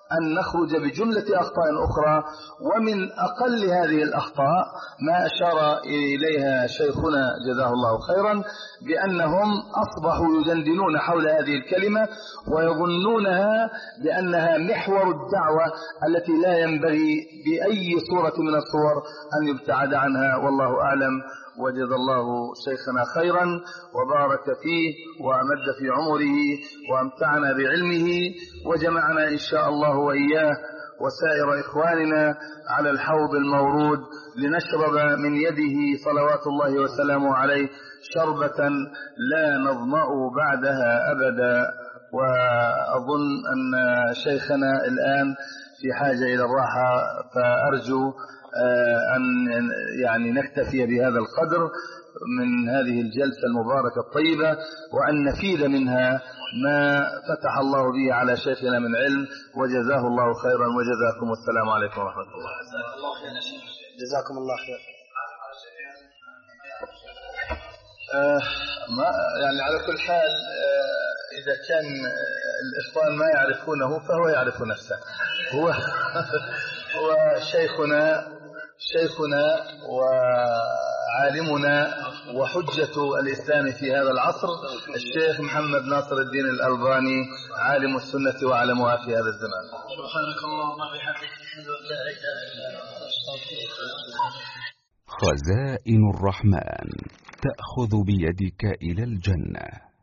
أن نخرج بجملة أخطاء أخرى، ومن أقل هذه الأخطاء ما أشار إليها شيخنا جزاه الله خيرا، بأنهم أصبحوا يدندنون حول هذه الكلمة ويظنونها بأنها محور الدعوة التي لا ينبغي بأي صورة من الصور أن يبتعد عنها، والله أعلم. وجزا الله شيخنا خيرا وبارك فيه وأمد في عمره وأمتعنا بعلمه، وجمعنا إن شاء الله وإياه وسائر إخواننا على الحوض المورود لنشرب من يده صلوات الله وسلامه عليه شربة لا نظمأ بعدها أبدا. وأظن أن شيخنا الآن في حاجة إلى الراحة، فأرجو أن يعني نكتفي بهذا القدر من هذه الجلسة المباركة الطيبة، وأن نفيد منها ما فتح الله به على شيخنا من علم، وجزاه الله خيرا وجزاكم. والسلام عليكم ورحمة الله. جزاكم الله خير. آه ما يعني على كل حال، آه إذا كان الإخوان ما يعرفونه فهو يعرف نفسه. هو هو شيخنا شيخنا وعالمنا وحجة الإسلام في هذا العصر، الشيخ محمد ناصر الدين الألباني، عالم السنة وعلمها في هذا الزمان. سبحانك اللهم وبحمدك أشهد أن لا إله إلا أنت أستغفرك. خزائن الرحمن تأخذ بيدك إلى الجنة.